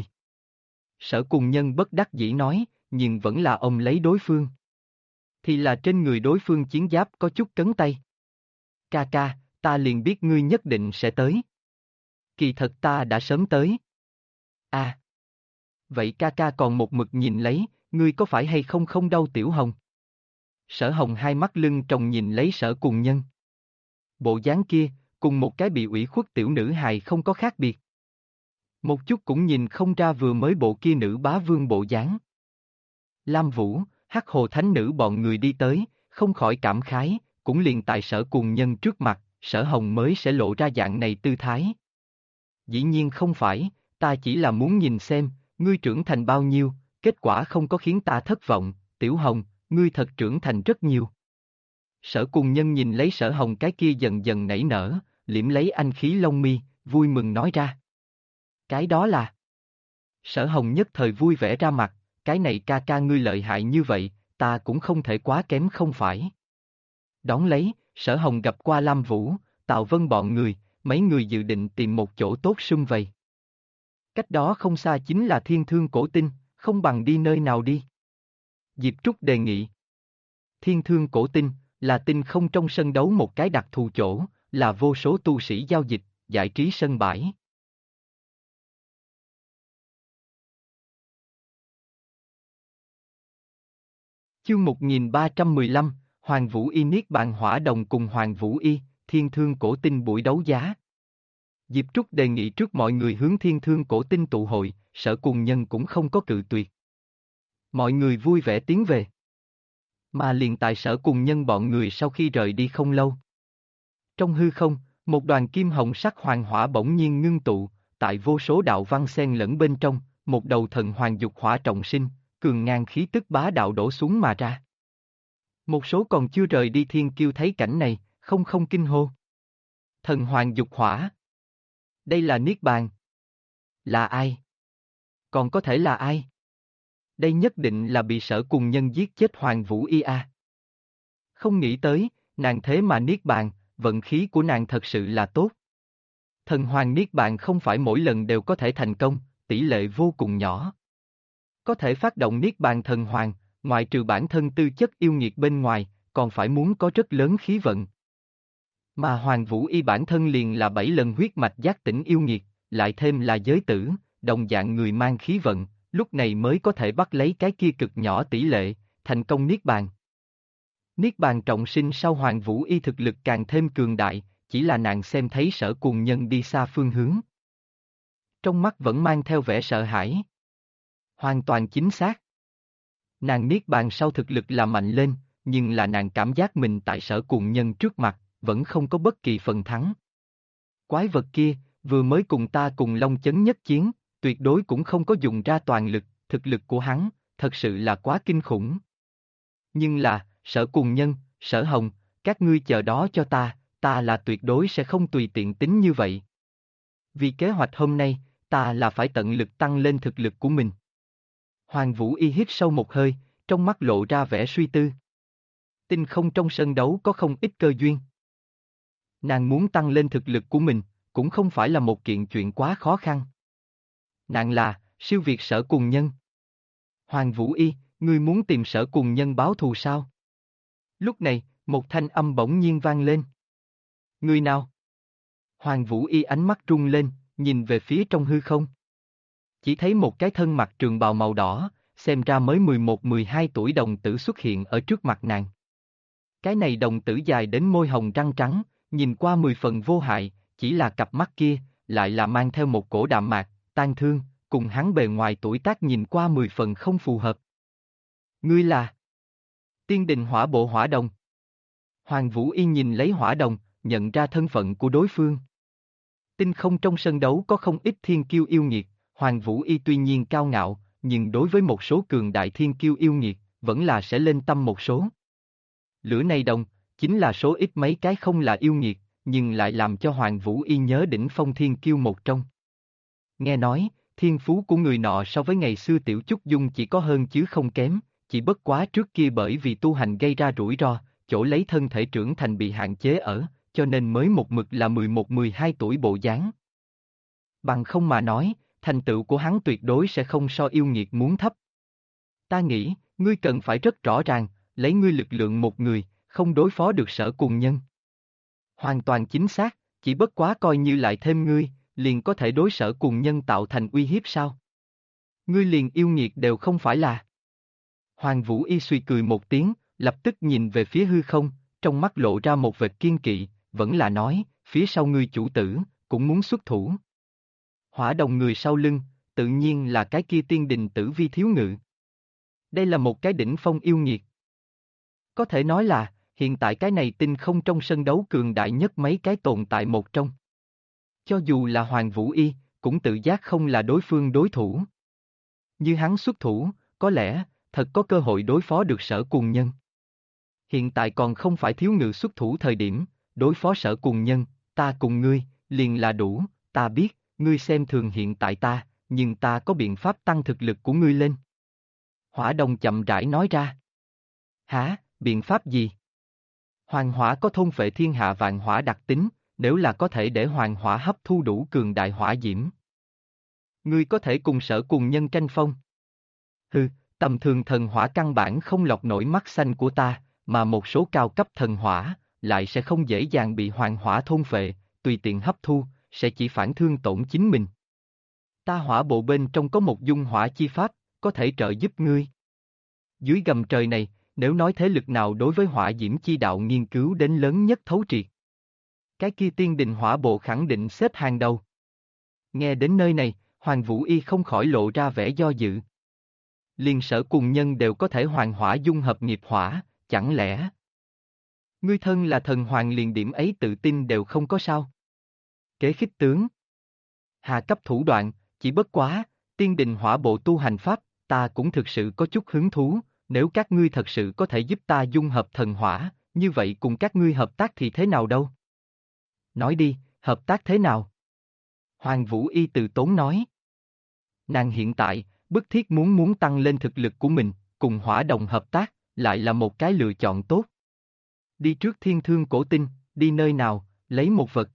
A: Sở Cùng Nhân bất đắc dĩ nói, nhưng vẫn là ôm lấy đối phương. Thì là trên người đối phương chiến giáp có chút cấn tay. Ca ca, ta liền biết ngươi nhất định sẽ tới. Kỳ thật ta đã sớm tới. Vậy ca ca còn một mực nhìn lấy, ngươi có phải hay không không đau Tiểu Hồng? Sở Hồng hai mắt lưng tròng nhìn lấy Sở Cùng Nhân. Bộ dáng kia, cùng một cái bị ủy khuất tiểu nữ hài không có khác biệt. Một chút cũng nhìn không ra vừa mới bộ kia nữ bá vương bộ dáng. Lam Vũ, Hắc Hồ Thánh Nữ bọn người đi tới, không khỏi cảm khái, cũng liền tại Sở Cùng Nhân trước mặt, Sở Hồng mới sẽ lộ ra dạng này tư thái. Dĩ nhiên không phải, ta chỉ là muốn nhìn xem, ngươi trưởng thành bao nhiêu, kết quả không có khiến ta thất vọng, Tiểu Hồng, ngươi thật trưởng thành rất nhiều. Sở Cùng Nhân nhìn lấy Sở Hồng cái kia dần dần nảy nở, liễm lấy anh khí lông mi, vui mừng nói ra. Cái đó là... Sở Hồng nhất thời vui vẻ ra mặt, cái này ca ca ngươi lợi hại như vậy, ta cũng không thể quá kém không phải. Đón lấy, Sở Hồng gặp qua Lam Vũ, Tào Vân bọn người, mấy người dự định tìm một chỗ tốt sum vầy. Cách đó không xa chính là Thiên Thương Cổ Tinh, không bằng đi nơi nào đi. Diệp Trúc đề nghị. Thiên Thương Cổ Tinh, là tinh không trong sân đấu một cái đặc thù chỗ, là vô số tu sĩ giao dịch, giải trí sân bãi. Chương 1315, Hoàng Vũ Y Niết Bàn Hỏa Đồng cùng Hoàng Vũ Y, Thiên Thương Cổ Tinh buổi đấu giá. Diệp Trúc đề nghị trước mọi người hướng Thiên Thương Cổ Tinh tụ hội, Sở Cùng Nhân cũng không có cự tuyệt. Mọi người vui vẻ tiến về. Mà liền tại Sở Cùng Nhân bọn người sau khi rời đi không lâu. Trong hư không, một đoàn kim hồng sắc hoàng hỏa bỗng nhiên ngưng tụ, tại vô số đạo văn xen lẫn bên trong, một đầu thần hoàng dục hỏa trọng sinh, cường ngang khí tức bá đạo đổ xuống mà ra. Một số còn chưa rời đi thiên kiêu thấy cảnh này, không kinh hô. Thần hoàng dục hỏa. Đây là Niết Bàn. Là ai? Còn có thể là ai? Đây nhất định là bị Sở Cùng Nhân giết chết Hoàng Vũ Y a. Không nghĩ tới, nàng thế mà Niết Bàn, vận khí của nàng thật sự là tốt. Thần Hoàng Niết Bàn không phải mỗi lần đều có thể thành công, tỷ lệ vô cùng nhỏ. Có thể phát động Niết Bàn Thần Hoàng, ngoại trừ bản thân tư chất yêu nghiệt bên ngoài, còn phải muốn có rất lớn khí vận. Mà Hoàng Vũ Y bản thân liền là 7 lần huyết mạch giác tỉnh yêu nghiệt, lại thêm là giới tử, đồng dạng người mang khí vận, lúc này mới có thể bắt lấy cái kia cực nhỏ tỷ lệ, thành công Niết Bàn. Niết Bàn trọng sinh sau Hoàng Vũ Y thực lực càng thêm cường đại, chỉ là nàng xem thấy Sở Cùng Nhân đi xa phương hướng. Trong mắt vẫn mang theo vẻ sợ hãi. Hoàn toàn chính xác. Nàng Niết Bàn sau thực lực là mạnh lên, nhưng là nàng cảm giác mình tại Sở Cùng Nhân trước mặt, vẫn không có bất kỳ phần thắng. Quái vật kia, vừa mới cùng ta cùng Long Chấn nhất chiến, tuyệt đối cũng không có dùng ra toàn lực, thực lực của hắn, thật sự là quá kinh khủng. Nhưng là, Sở Cùng Nhân, Sở Hồng, các ngươi chờ đó cho ta là tuyệt đối sẽ không tùy tiện tính như vậy. Vì kế hoạch hôm nay, ta là phải tận lực tăng lên thực lực của mình. Hoàng Vũ Y hít sâu một hơi, trong mắt lộ ra vẻ suy tư. Tinh không trong sân đấu có không ít cơ duyên. Nàng muốn tăng lên thực lực của mình, cũng không phải là một kiện chuyện quá khó khăn. Nàng là, siêu việt Sở Cùng Nhân. Hoàng Vũ Y, ngươi muốn tìm Sở Cùng Nhân báo thù sao? Lúc này, một thanh âm bỗng nhiên vang lên. Người nào? Hoàng Vũ Y ánh mắt rung lên, nhìn về phía trong hư không. Chỉ thấy một cái thân mặc trường bào màu đỏ, xem ra mới 11-12 tuổi đồng tử xuất hiện ở trước mặt nàng. Cái này đồng tử dài đến môi hồng răng trắng, nhìn qua 10 phần vô hại, chỉ là cặp mắt kia, lại là mang theo một cổ đạm mạc, tang thương, cùng hắn bề ngoài tuổi tác nhìn qua 10 phần không phù hợp. Ngươi là Tiên Đình Hỏa Bộ Hỏa Đồng. Hoàng Vũ Yên nhìn lấy Hỏa Đồng, nhận ra thân phận của đối phương. Tinh không trong sân đấu có không ít thiên kiêu yêu nghiệt, Hoàng Vũ Y tuy nhiên cao ngạo, nhưng đối với một số cường đại thiên kiêu yêu nghiệt, vẫn là sẽ lên tâm một số. Lửa này đồng, chính là số ít mấy cái không là yêu nghiệt, nhưng lại làm cho Hoàng Vũ Y nhớ đỉnh phong thiên kiêu một trong. Nghe nói, thiên phú của người nọ so với ngày xưa Tiểu Chúc Dung chỉ có hơn chứ không kém, chỉ bất quá trước kia bởi vì tu hành gây ra rủi ro, chỗ lấy thân thể trưởng thành bị hạn chế ở, cho nên mới một mực là 11-12 tuổi bộ dáng. Bằng không mà nói, thành tựu của hắn tuyệt đối sẽ không so yêu nghiệt muốn thấp. Ta nghĩ, ngươi cần phải rất rõ ràng, lấy ngươi lực lượng một người, không đối phó được Sở Cùng Nhân. Hoàn toàn chính xác, chỉ bất quá coi như lại thêm ngươi, liền có thể đối Sở Cùng Nhân tạo thành uy hiếp sao? Ngươi liền yêu nghiệt đều không phải là. Hoàng Vũ Y suy cười một tiếng, lập tức nhìn về phía hư không, trong mắt lộ ra một vệt kiên kỵ, vẫn là nói, phía sau ngươi chủ tử, cũng muốn xuất thủ. Hỏa đồng người sau lưng, tự nhiên là cái kia tiên đình Tử Vi thiếu ngự. Đây là một cái đỉnh phong yêu nghiệt. Có thể nói là, hiện tại cái này tinh không trong sân đấu cường đại nhất mấy cái tồn tại một trong. Cho dù là Hoàng Vũ Y, cũng tự giác không là đối phương đối thủ. Như hắn xuất thủ, có lẽ, thật có cơ hội đối phó được Sở Cuồng Nhân. Hiện tại còn không phải thiếu ngự xuất thủ thời điểm, đối phó Sở Cuồng Nhân, ta cùng ngươi, liền là đủ, ta biết, ngươi xem thường hiện tại ta, nhưng ta có biện pháp tăng thực lực của ngươi lên. Hỏa Đồng chậm rãi nói ra. Hả, biện pháp gì? Hoàng hỏa có thôn phệ thiên hạ vạn hỏa đặc tính, nếu là có thể để hoàng hỏa hấp thu đủ cường đại hỏa diễm. Ngươi có thể cùng Sở Cuồng Nhân tranh phong. Hừ, tầm thường thần hỏa căn bản không lọt nổi mắt xanh của ta, mà một số cao cấp thần hỏa, lại sẽ không dễ dàng bị hoàng hỏa thôn phệ, tùy tiện hấp thu, sẽ chỉ phản thương tổn chính mình. Ta hỏa bộ bên trong có một dung hỏa chi pháp, có thể trợ giúp ngươi. Dưới gầm trời này, nếu nói thế lực nào đối với hỏa diễm chi đạo nghiên cứu đến lớn nhất thấu triệt. Cái kia tiên đình hỏa bộ khẳng định xếp hàng đầu. Nghe đến nơi này, Hoàng Vũ Y không khỏi lộ ra vẻ do dự. Liên Sở Cuồng Nhân đều có thể hoàng hỏa dung hợp nghiệp hỏa, chẳng lẽ ngươi thân là thần hoàng liền điểm ấy tự tin đều không có sao? Kế khích tướng. Hạ cấp thủ đoạn, chỉ bất quá, tiên đình hỏa bộ tu hành pháp, ta cũng thực sự có chút hứng thú, nếu các ngươi thật sự có thể giúp ta dung hợp thần hỏa, như vậy cùng các ngươi hợp tác thì thế nào đâu? Nói đi, hợp tác thế nào? Hoàng Vũ Y từ tốn nói. Nàng hiện tại, bức thiết muốn tăng lên thực lực của mình, cùng hỏa đồng hợp tác, lại là một cái lựa chọn tốt. Đi trước thiên thương cổ tinh, đi nơi nào, lấy một vật.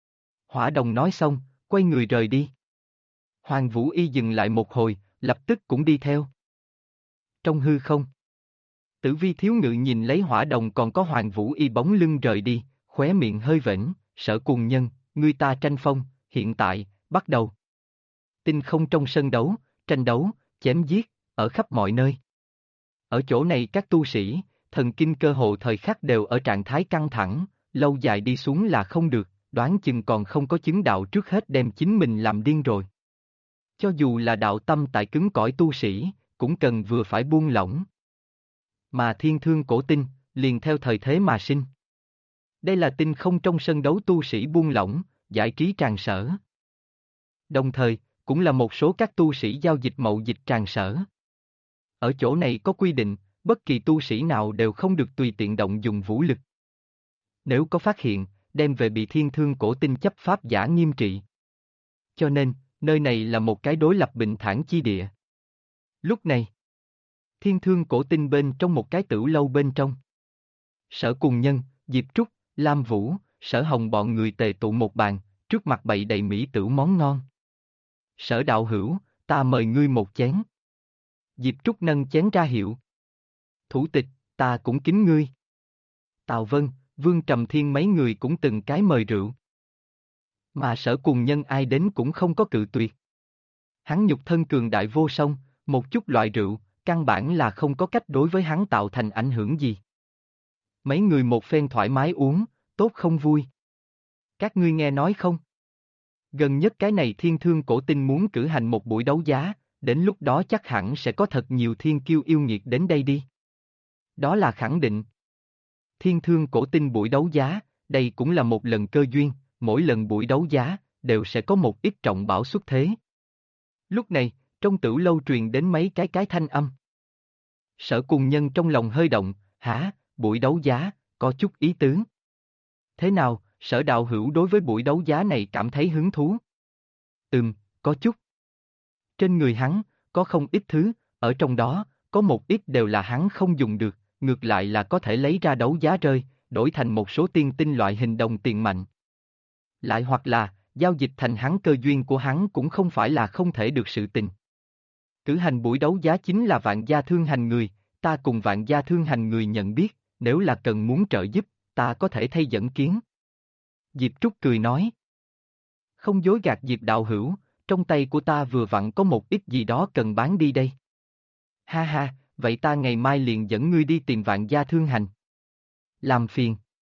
A: Hỏa đồng nói xong, quay người rời đi. Hoàng Vũ Y dừng lại một hồi, lập tức cũng đi theo. Trong hư không, Tử Vi thiếu ngự nhìn lấy hỏa đồng còn có Hoàng Vũ Y bóng lưng rời đi, khóe miệng hơi vểnh, Sở Cuồng Nhân, người ta tranh phong, hiện tại, bắt đầu. Tinh không trong sân đấu, tranh đấu, chém giết, ở khắp mọi nơi. Ở chỗ này các tu sĩ, thần kinh cơ hồ thời khắc đều ở trạng thái căng thẳng, lâu dài đi xuống là không được, đoán chừng còn không có chứng đạo trước hết đem chính mình làm điên rồi. Cho dù là đạo tâm tại cứng cỏi tu sĩ, cũng cần vừa phải buông lỏng. Mà thiên thương cổ tinh, liền theo thời thế mà sinh. Đây là tinh không trong sân đấu tu sĩ buông lỏng, giải trí tràn sở. Đồng thời, cũng là một số các tu sĩ giao dịch mậu dịch tràn sở. Ở chỗ này có quy định, bất kỳ tu sĩ nào đều không được tùy tiện động dùng vũ lực. Nếu có phát hiện, đem về bị thiên thương cổ tinh chấp pháp giả nghiêm trị. Cho nên, nơi này là một cái đối lập bình thản chi địa. Lúc này, thiên thương cổ tinh bên trong một cái tửu lâu bên trong. Sở Cuồng Nhân, Diệp Trúc, Lam Vũ, Sở Hồng bọn người tề tụ một bàn, trước mặt bày đầy mỹ tửu món ngon. Sở đạo hữu, ta mời ngươi một chén. Diệp Trúc nâng chén ra hiệu. Thủ tịch, ta cũng kính ngươi. Tào Vân, Vương Trầm Thiên mấy người cũng từng cái mời rượu. Mà Sở Cuồng Nhân ai đến cũng không có cự tuyệt. Hắn nhục thân cường đại vô song, một chút loại rượu, căn bản là không có cách đối với hắn tạo thành ảnh hưởng gì. Mấy người một phen thoải mái uống, tốt không vui. Các ngươi nghe nói không? Gần nhất cái này thiên thương cổ tinh muốn cử hành một buổi đấu giá, đến lúc đó chắc hẳn sẽ có thật nhiều thiên kiêu yêu nghiệt đến đây đi. Đó là khẳng định. Thiên thương cổ tinh buổi đấu giá, đây cũng là một lần cơ duyên, mỗi lần buổi đấu giá, đều sẽ có một ít trọng bảo xuất thế. Lúc này, trong tửu lâu truyền đến mấy cái thanh âm. Sở Cuồng Nhân trong lòng hơi động, hả, buổi đấu giá, có chút ý tứ. Thế nào, Sở đạo hữu đối với buổi đấu giá này cảm thấy hứng thú? Có chút. Trên người hắn, có không ít thứ, ở trong đó, có một ít đều là hắn không dùng được, ngược lại là có thể lấy ra đấu giá rơi, đổi thành một số tiên tinh loại hình đồng tiền mạnh. Lại hoặc là, giao dịch thành hắn cơ duyên của hắn cũng không phải là không thể được sự tình. Cử hành buổi đấu giá chính là Vạn Gia Thương Hành người, ta cùng Vạn Gia Thương Hành người nhận biết, nếu là cần muốn trợ giúp, ta có thể thay dẫn kiến. Diệp Trúc cười nói. Không dối gạt Diệp đạo hữu, Trong tay của ta vừa vặn có một ít gì đó cần bán đi đây. Ha ha, vậy ta ngày mai liền dẫn ngươi đi tìm Vạn Gia Thương Hành. Làm phiền.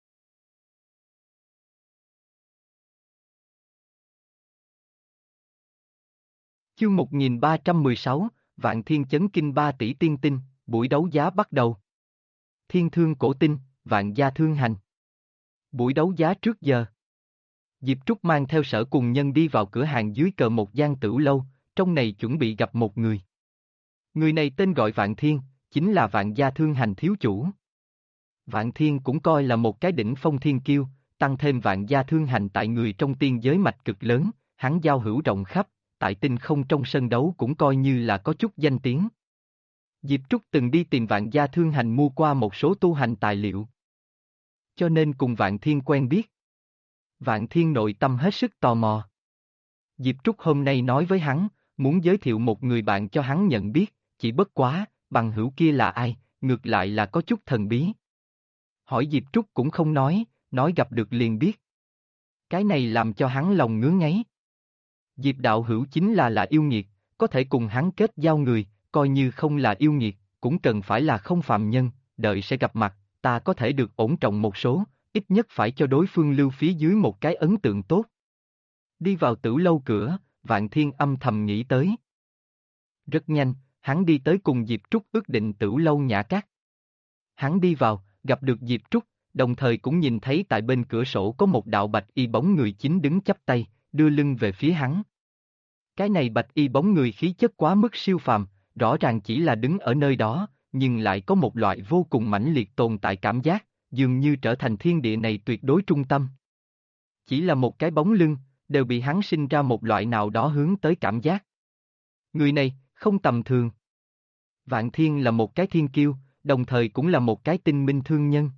A: Chương 1316, Vạn Thiên chấn kinh 3 tỷ tiên tinh, buổi đấu giá bắt đầu. Thiên Thương cổ tinh, Vạn Gia Thương Hành. Buổi đấu giá trước giờ. Diệp Trúc mang theo Sở Cùng Nhân đi vào cửa hàng dưới cờ một gian tửu lâu, trong này chuẩn bị gặp một người. Người này tên gọi Vạn Thiên, chính là Vạn Gia Thương Hành thiếu chủ. Vạn Thiên cũng coi là một cái đỉnh phong thiên kiêu, tăng thêm Vạn Gia Thương Hành tại người trong tiên giới mạch cực lớn, hắn giao hữu rộng khắp, tại tinh không trong sân đấu cũng coi như là có chút danh tiếng. Diệp Trúc từng đi tìm Vạn Gia Thương Hành mua qua một số tu hành tài liệu, cho nên cùng Vạn Thiên quen biết. Vạn Thiên nội tâm hết sức tò mò. Diệp Trúc hôm nay nói với hắn, muốn giới thiệu một người bạn cho hắn nhận biết, chỉ bất quá, bằng hữu kia là ai, ngược lại là có chút thần bí. Hỏi Diệp Trúc cũng không nói gặp được liền biết. Cái này làm cho hắn lòng ngứa ngáy. Diệp đạo hữu chính là yêu nghiệt, có thể cùng hắn kết giao người, coi như không là yêu nghiệt, cũng cần phải là không phàm nhân, đợi sẽ gặp mặt, ta có thể được ổn trọng một số, ít nhất phải cho đối phương lưu phía dưới một cái ấn tượng tốt. Đi vào tửu lâu cửa, Vạn Thiên âm thầm nghĩ tới. Rất nhanh, hắn đi tới cùng Diệp Trúc ước định tửu lâu nhã cát. Hắn đi vào, gặp được Diệp Trúc, đồng thời cũng nhìn thấy tại bên cửa sổ có một đạo bạch y bóng người chính đứng chắp tay, đưa lưng về phía hắn. Cái này bạch y bóng người khí chất quá mức siêu phàm, rõ ràng chỉ là đứng ở nơi đó, nhưng lại có một loại vô cùng mãnh liệt tồn tại cảm giác, dường như trở thành thiên địa này tuyệt đối trung tâm. Chỉ là một cái bóng lưng, đều bị hắn sinh ra một loại nào đó hướng tới cảm giác. Người này, không tầm thường. Vạn Thiên là một cái thiên kiêu, đồng thời cũng là một cái tinh minh thương nhân.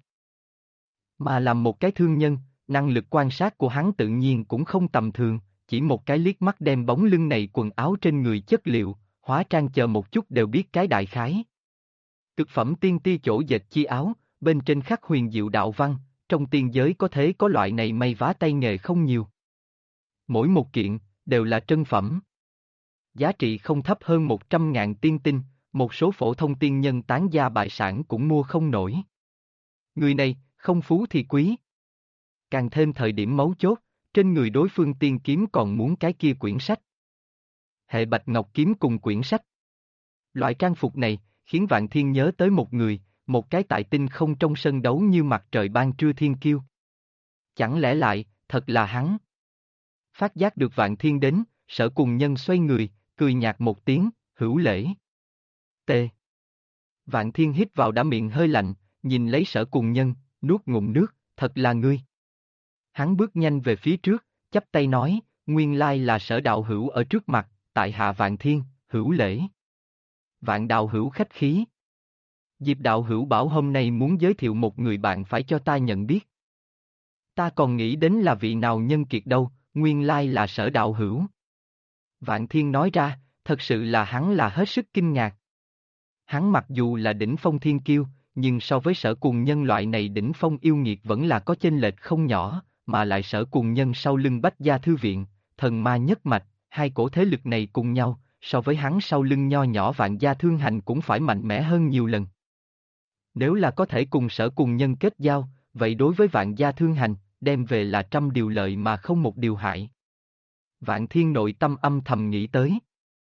A: Mà làm một cái thương nhân, năng lực quan sát của hắn tự nhiên cũng không tầm thường, chỉ một cái liếc mắt đem bóng lưng này quần áo trên người chất liệu, hóa trang chờ một chút đều biết cái đại khái. Cực phẩm tiên ti chỗ dệt chi áo, bên trên khắc huyền diệu đạo văn, trong tiên giới có thể có loại này may vá tay nghề không nhiều. Mỗi một kiện, đều là trân phẩm. Giá trị không thấp hơn 100.000 tiên tinh, một số phổ thông tiên nhân tán gia bại sản cũng mua không nổi. Người này, không phú thì quý. Càng thêm thời điểm mấu chốt, trên người đối phương tiên kiếm còn muốn cái kia quyển sách. Hệ bạch ngọc kiếm cùng quyển sách. Loại trang phục này, khiến Vạn Thiên nhớ tới một người, một cái tại tinh không trong sân đấu như mặt trời ban trưa thiên kiêu. Chẳng lẽ lại, thật là hắn? Phát giác được Vạn Thiên đến, Sở Cùng Nhân xoay người, cười nhạt một tiếng, hữu lễ. T. Vạn Thiên hít vào đã miệng hơi lạnh, nhìn lấy Sở Cùng Nhân, nuốt ngụm nước, thật là ngươi. Hắn bước nhanh về phía trước, chắp tay nói, nguyên lai là Sở đạo hữu ở trước mặt, tại hạ Vạn Thiên, hữu lễ. Vạn đạo hữu khách khí. Diệp đạo hữu bảo hôm nay muốn giới thiệu một người bạn phải cho ta nhận biết. Ta còn nghĩ đến là vị nào nhân kiệt đâu, nguyên lai là Sở đạo hữu. Vạn Thiên nói ra, thật sự là hắn là hết sức kinh ngạc. Hắn mặc dù là đỉnh phong thiên kiêu, nhưng so với Sở Cùng Nhân loại này đỉnh phong yêu nghiệt vẫn là có chênh lệch không nhỏ, mà lại Sở Cùng Nhân sau lưng Bách Gia Thư Viện, thần ma nhất mạch, hai cổ thế lực này cùng nhau, so với hắn sau lưng nho nhỏ Vạn Gia Thương Hành cũng phải mạnh mẽ hơn nhiều lần. Nếu là có thể cùng Sở Cùng Nhân kết giao, vậy đối với Vạn Gia Thương Hành, đem về là trăm điều lợi mà không một điều hại. Vạn Thiên nội tâm âm thầm nghĩ tới.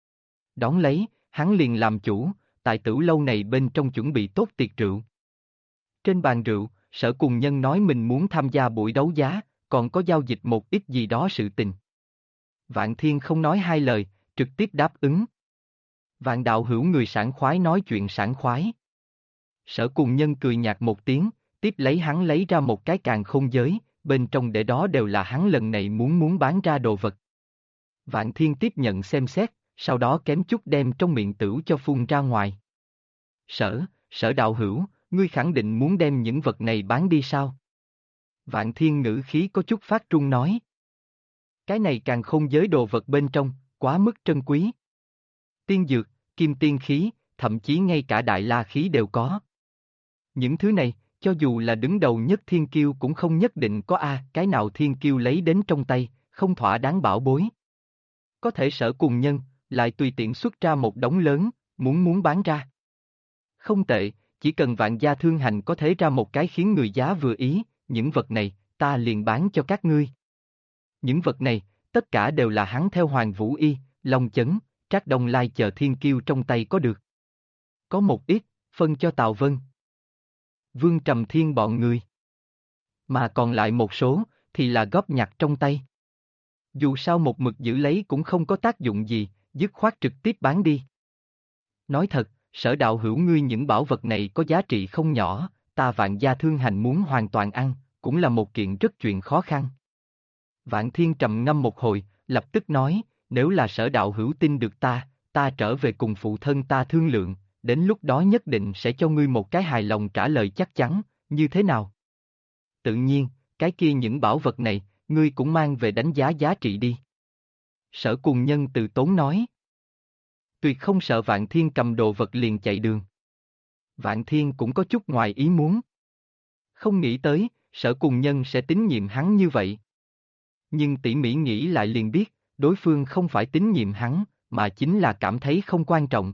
A: Đón lấy, hắn liền làm chủ, tại tửu lâu này bên trong chuẩn bị tốt tiệc rượu. Trên bàn rượu, Sở Cùng Nhân nói mình muốn tham gia buổi đấu giá, còn có giao dịch một ít gì đó sự tình. Vạn Thiên không nói hai lời, trực tiếp đáp ứng. Vạn đạo hữu người sảng khoái nói chuyện sảng khoái. Sở Cùng Nhân cười nhạt một tiếng, tiếp lấy hắn lấy ra một cái càn khôn giới, bên trong để đó đều là hắn lần này muốn bán ra đồ vật. Vạn Thiên tiếp nhận xem xét, sau đó kém chút đem trong miệng tửu cho phun ra ngoài. Sở đạo hữu, ngươi khẳng định muốn đem những vật này bán đi sao? Vạn Thiên ngữ khí có chút phát trung nói. Cái này càng không giới đồ vật bên trong, quá mức trân quý. Tiên dược, kim tiên khí, thậm chí ngay cả đại la khí đều có. Những thứ này, cho dù là đứng đầu nhất thiên kiêu cũng không nhất định có cái nào thiên kiêu lấy đến trong tay, không thỏa đáng bảo bối. có thể Sở Cùng Nhân lại tùy tiện xuất ra một đống lớn, muốn bán ra. Không tệ, chỉ cần Vạn Gia Thương Hành có thể ra một cái khiến người giá vừa ý, những vật này, ta liền bán cho các ngươi. Những vật này, tất cả đều là hắn theo Hoàng Vũ Y, Long Chấn, Trác Đông Lai chờ thiên kiêu trong tay có được. Có một ít, phân cho Tào Vân, Vương Trầm Thiên bọn người. Mà còn lại một số, thì là góp nhặt trong tay. Dù sao một mực giữ lấy cũng không có tác dụng gì, dứt khoát trực tiếp bán đi. Nói thật, Sở đạo hữu ngươi những bảo vật này có giá trị không nhỏ, ta Vạn Gia Thương Hành muốn hoàn toàn ăn, cũng là một kiện rất chuyện khó khăn. Vạn Thiên trầm ngâm một hồi, lập tức nói, nếu là Sở đạo hữu tin được ta trở về cùng phụ thân ta thương lượng, đến lúc đó nhất định sẽ cho ngươi một cái hài lòng trả lời chắc chắn, như thế nào? Tự nhiên, cái kia những bảo vật này, ngươi cũng mang về đánh giá giá trị đi. Sở Cùng Nhân từ tốn nói. Tuyệt không sợ Vạn Thiên cầm đồ vật liền chạy đường. Vạn Thiên cũng có chút ngoài ý muốn. Không nghĩ tới, Sở Cùng Nhân sẽ tín nhiệm hắn như vậy. Nhưng tỉ mỉ nghĩ lại liền biết, đối phương không phải tín nhiệm hắn, mà chính là cảm thấy không quan trọng.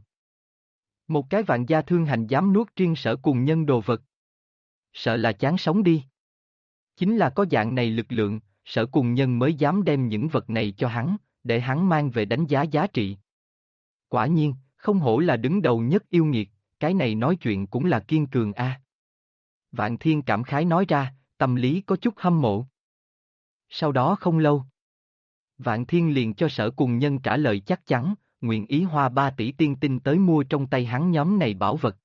A: Một cái Vạn Gia Thương Hành dám nuốt riêng Sở Cùng Nhân đồ vật. Sợ là chán sống đi. Chính là có dạng này lực lượng, Sở Cùng Nhân mới dám đem những vật này cho hắn, để hắn mang về đánh giá giá trị. Quả nhiên, không hổ là đứng đầu nhất yêu nghiệt, cái này nói chuyện cũng là kiên cường a. Vạn Thiên cảm khái nói ra, tâm lý có chút hâm mộ. Sau đó không lâu, Vạn Thiên liền cho Sở Cùng Nhân trả lời chắc chắn, nguyện ý hoa 3 tỷ tiên tinh tới mua trong tay hắn nhóm này bảo vật.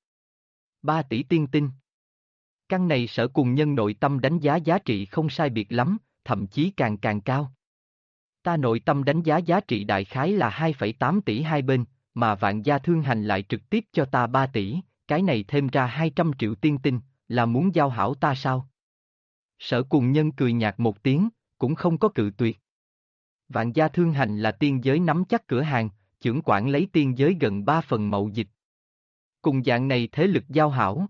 A: 3 tỷ tiên tinh. Căn này Sở Cùng Nhân nội tâm đánh giá giá trị không sai biệt lắm, thậm chí càng cao. Ta nội tâm đánh giá giá trị đại khái là 2,8 tỷ hai bên, mà Vạn Gia Thương Hành lại trực tiếp cho ta 3 tỷ, cái này thêm ra 200 triệu tiên tinh, là muốn giao hảo ta sao? Sở Cùng Nhân cười nhạt một tiếng, cũng không có cự tuyệt. Vạn Gia Thương Hành là tiên giới nắm chắc cửa hàng, chưởng quản lấy tiên giới gần 3 phần mậu dịch. Cùng dạng này thế lực giao hảo.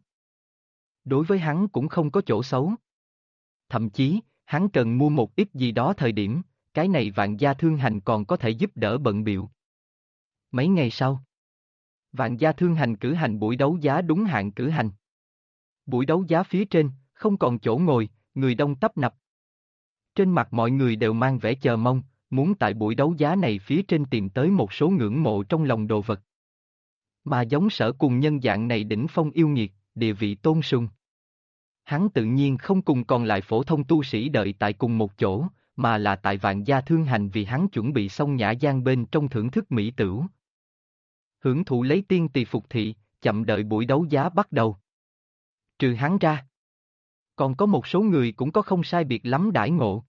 A: Đối với hắn cũng không có chỗ xấu. Thậm chí, hắn cần mua một ít gì đó thời điểm, cái này Vạn Gia Thương Hành còn có thể giúp đỡ bận bịu. Mấy ngày sau, Vạn Gia Thương Hành cử hành buổi đấu giá đúng hạn cử hành. Buổi đấu giá phía trên, không còn chỗ ngồi, người đông tấp nập. Trên mặt mọi người đều mang vẻ chờ mong, muốn tại buổi đấu giá này phía trên tìm tới một số ngưỡng mộ trong lòng đồ vật. Mà giống Sở Cùng Nhân dạng này đỉnh phong yêu nghiệt, địa vị tôn sùng. Hắn tự nhiên không cùng còn lại phổ thông tu sĩ đợi tại cùng một chỗ, mà là tại Vạn Gia Thương Hành vì hắn chuẩn bị xong nhã gian bên trong thưởng thức mỹ tửu. Hưởng thụ lấy tiên tỳ phục thị, chậm đợi buổi đấu giá bắt đầu. Trừ hắn ra, còn có một số người cũng có không sai biệt lắm đãi ngộ.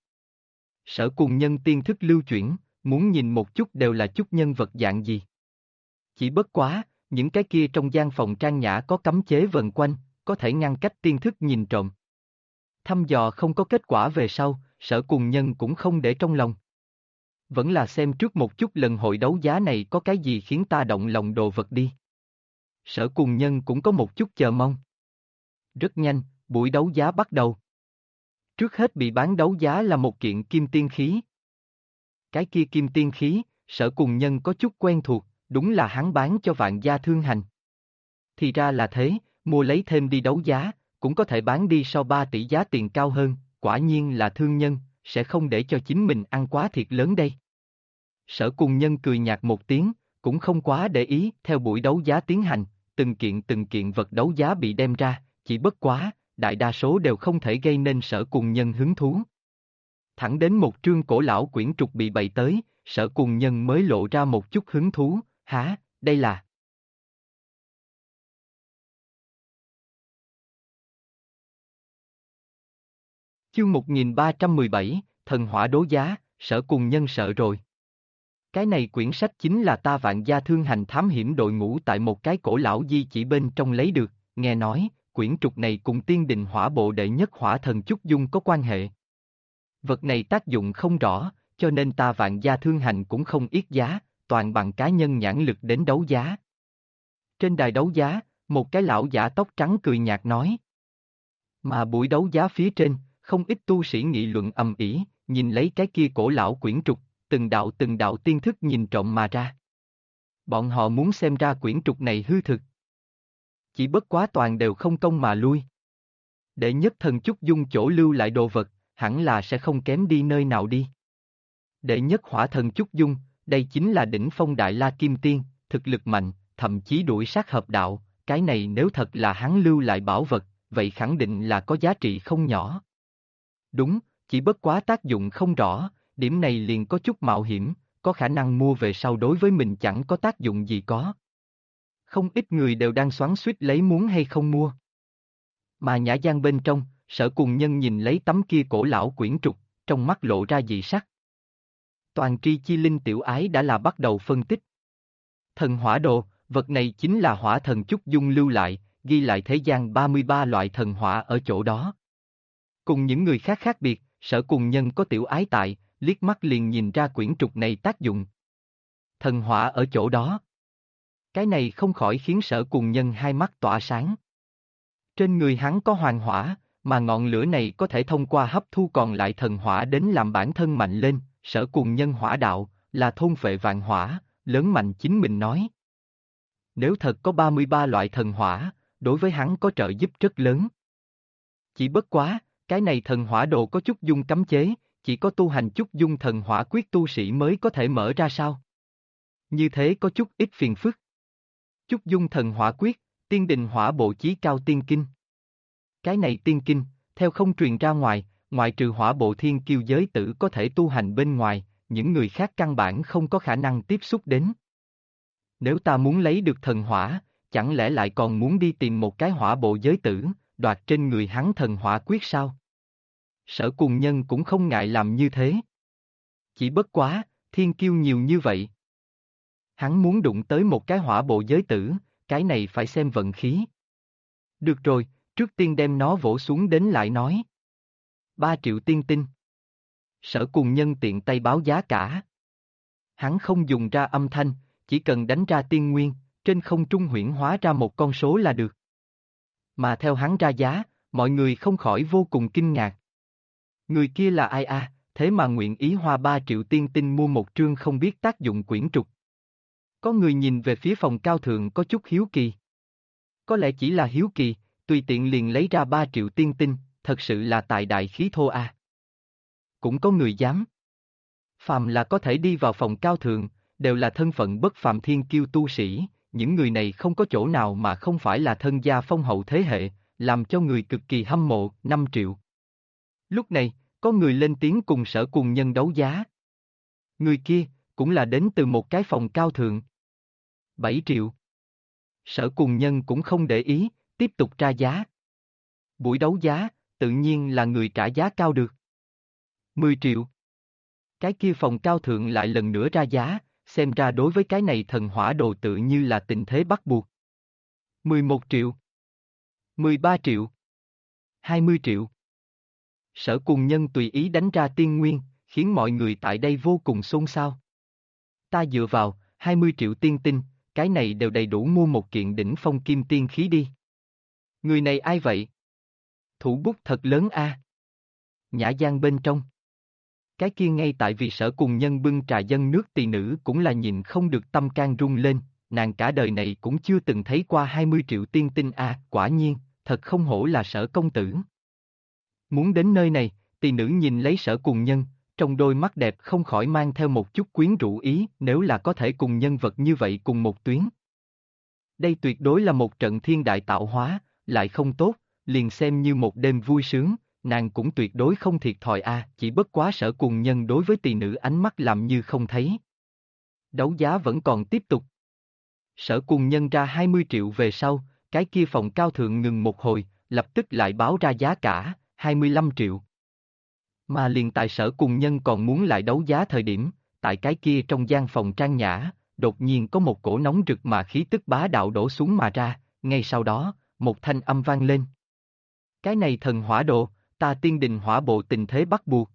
A: Sở Cùng Nhân tiên thức lưu chuyển, muốn nhìn một chút đều là chút nhân vật dạng gì. Chỉ bất quá, những cái kia trong gian phòng trang nhã có cấm chế vần quanh, có thể ngăn cách tiên thức nhìn trộm. Thăm dò không có kết quả về sau, Sở Cùng Nhân cũng không để trong lòng. Vẫn là xem trước một chút lần hội đấu giá này có cái gì khiến ta động lòng đồ vật đi. Sở Cùng Nhân cũng có một chút chờ mong. Rất nhanh, buổi đấu giá bắt đầu. Trước hết bị bán đấu giá là một kiện kim tiên khí. Cái kia kim tiên khí, Sở Cùng Nhân có chút quen thuộc, đúng là hắn bán cho Vạn Gia Thương Hành. Thì ra là thế, mua lấy thêm đi đấu giá, cũng có thể bán đi sau 3 tỷ giá tiền cao hơn, quả nhiên là thương nhân, sẽ không để cho chính mình ăn quá thiệt lớn đây. Sở Cùng Nhân cười nhạt một tiếng, cũng không quá để ý, theo buổi đấu giá tiến hành, từng kiện vật đấu giá bị đem ra, chỉ bất quá, đại đa số đều không thể gây nên Sở Cùng Nhân hứng thú. Thẳng đến một trương cổ lão quyển trục bị bày tới, Sở Cùng Nhân mới lộ ra một chút hứng thú, hả, đây là... Chương 1317, Thần Hỏa Đố Giá, Sở Cùng Nhân sợ rồi. Cái này quyển sách chính là ta Vạn Gia Thương Hành thám hiểm đội ngũ tại một cái cổ lão di chỉ bên trong lấy được, nghe nói, quyển trục này cùng tiên đình hỏa bộ đệ nhất hỏa thần Chúc Dung có quan hệ. Vật này tác dụng không rõ, cho nên ta Vạn Gia Thương Hành cũng không yết giá, toàn bằng cá nhân nhãn lực đến đấu giá. Trên đài đấu giá, một cái lão giả tóc trắng cười nhạt nói. Mà buổi đấu giá phía trên, không ít tu sĩ nghị luận ầm ĩ, nhìn lấy cái kia cổ lão quyển trục, từng đạo tiên thức nhìn trộm mà ra. Bọn họ muốn xem ra quyển trục này hư thực. Chỉ bất quá toàn đều không công mà lui. Đệ nhất thần Chúc Dung chỗ lưu lại đồ vật, hẳn là sẽ không kém đi nơi nào đi. Đệ nhất hỏa thần Chúc Dung, đây chính là đỉnh phong đại la kim tiên, thực lực mạnh, thậm chí đuổi sát hợp đạo, cái này nếu thật là hắn lưu lại bảo vật, vậy khẳng định là có giá trị không nhỏ. Đúng, chỉ bất quá tác dụng không rõ, điểm này liền có chút mạo hiểm, có khả năng mua về sau đối với mình chẳng có tác dụng gì có. Không ít người đều đang xoắn xuýt lấy muốn hay không mua. Mà nhã gian bên trong, Sở Cùng Nhân nhìn lấy tấm kia cổ lão quyển trục, trong mắt lộ ra dị sắc. Toàn tri chi linh tiểu ái đã là bắt đầu phân tích. Thần hỏa đồ, vật này chính là hỏa thần Chúc Dung lưu lại, ghi lại thế gian 33 loại thần hỏa ở chỗ đó. Cùng những người khác khác biệt, Sở Cùng Nhân có tiểu ái tại, liếc mắt liền nhìn ra quyển trục này tác dụng. Thần hỏa ở chỗ đó. Cái này không khỏi khiến Sở Cùng Nhân hai mắt tỏa sáng. Trên người hắn có hoàng hỏa, mà ngọn lửa này có thể thông qua hấp thu còn lại thần hỏa đến làm bản thân mạnh lên, Sở Cùng Nhân hỏa đạo, là thôn phệ vạn hỏa, lớn mạnh chính mình nói. Nếu thật có 33 loại thần hỏa, đối với hắn có trợ giúp rất lớn. Chỉ bất quá, cái này thần hỏa đồ có chút dung cấm chế, chỉ có tu hành chút dung thần hỏa quyết tu sĩ mới có thể mở ra sao? Như thế có chút ít phiền phức. Chút dung thần hỏa quyết, tiên đình hỏa bộ chí cao tiên kinh. Cái này tiên kinh, theo không truyền ra ngoài, ngoại trừ hỏa bộ thiên kiêu giới tử có thể tu hành bên ngoài, những người khác căn bản không có khả năng tiếp xúc đến. Nếu ta muốn lấy được thần hỏa, chẳng lẽ lại còn muốn đi tìm một cái hỏa bộ giới tử, đoạt trên người hắn thần hỏa quyết sao? Sở Cùng Nhân cũng không ngại làm như thế. Chỉ bất quá, thiên kiêu nhiều như vậy. Hắn muốn đụng tới một cái hỏa bộ giới tử, cái này phải xem vận khí. Được rồi, trước tiên đem nó vỗ xuống đến lại nói. 3 triệu tiên tinh. Sở Cùng Nhân tiện tay báo giá cả. Hắn không dùng ra âm thanh, chỉ cần đánh ra tiên nguyên, trên không trung huyễn hóa ra một con số là được. Mà theo hắn ra giá, mọi người không khỏi vô cùng kinh ngạc. Người kia là ai à, thế mà nguyện ý hoa 3 triệu tiên tinh mua một trương không biết tác dụng quyển trục. Có người nhìn về phía phòng cao thượng có chút hiếu kỳ. Có lẽ chỉ là hiếu kỳ, tùy tiện liền lấy ra 3 triệu tiên tinh, thật sự là tài đại khí thô à. Cũng có người dám. Phàm là có thể đi vào phòng cao thượng, đều là thân phận bất phàm thiên kiêu tu sĩ, những người này không có chỗ nào mà không phải là thân gia phong hậu thế hệ, làm cho người cực kỳ hâm mộ, 5 triệu. Lúc này, có người lên tiếng cùng Sở Cùng Nhân đấu giá. Người kia, cũng là đến từ một cái phòng cao thượng. 7 triệu. Sở Cùng Nhân cũng không để ý, tiếp tục ra giá. Buổi đấu giá, tự nhiên là người trả giá cao được. 10 triệu. Cái kia phòng cao thượng lại lần nữa ra giá, xem ra đối với cái này thần hỏa đồ tự như là tình thế bắt buộc. 11 triệu. 13 triệu. 20 triệu. Sở Cùng Nhân tùy ý đánh ra tiên nguyên, khiến mọi người tại đây vô cùng xôn xao. Ta dựa vào, 20 triệu tiên tinh, cái này đều đầy đủ mua một kiện đỉnh phong kim tiên khí đi. Người này ai vậy? Thủ bút thật lớn a. Nhã gian bên trong. Cái kia ngay tại vì Sở Cùng Nhân bưng trà dân nước tỳ nữ cũng là nhìn không được tâm can rung lên, nàng cả đời này cũng chưa từng thấy qua 20 triệu tiên tinh a, quả nhiên, thật không hổ là Sở công tử. Muốn đến nơi này, tỳ nữ nhìn lấy Sở Cùng Nhân, trong đôi mắt đẹp không khỏi mang theo một chút quyến rũ ý, nếu là có thể cùng nhân vật như vậy cùng một tuyến. Đây tuyệt đối là một trận thiên đại tạo hóa, lại không tốt, liền xem như một đêm vui sướng, nàng cũng tuyệt đối không thiệt thòi a, chỉ bất quá Sở Cùng Nhân đối với tỳ nữ ánh mắt làm như không thấy. Đấu giá vẫn còn tiếp tục. Sở Cùng Nhân ra 20 triệu về sau, cái kia phòng cao thượng ngừng một hồi, lập tức lại báo ra giá cả, 25 triệu. Mà liền tại Sở Cùng Nhân còn muốn lại đấu giá thời điểm, tại cái kia trong gian phòng trang nhã, đột nhiên có một cổ nóng rực mà khí tức bá đạo đổ xuống mà ra, ngay sau đó, một thanh âm vang lên. Cái này thần hỏa đồ, ta tiên đình hỏa bộ tình thế bắt buộc.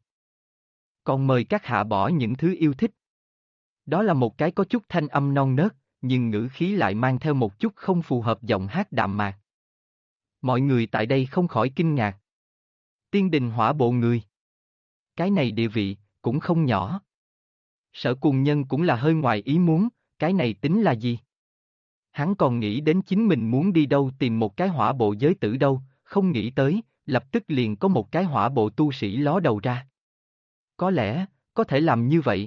A: Còn mời các hạ bỏ những thứ yêu thích. Đó là một cái có chút thanh âm non nớt, nhưng ngữ khí lại mang theo một chút không phù hợp giọng hát đạm mạc. Mọi người tại đây không khỏi kinh ngạc. Tiên đình hỏa bộ người. Cái này địa vị, cũng không nhỏ. Sở Cùng Nhân cũng là hơi ngoài ý muốn, cái này tính là gì? Hắn còn nghĩ đến chính mình muốn đi đâu tìm một cái hỏa bộ giới tử đâu, không nghĩ tới, lập tức liền có một cái hỏa bộ tu sĩ ló đầu ra. Có lẽ, có thể làm như vậy.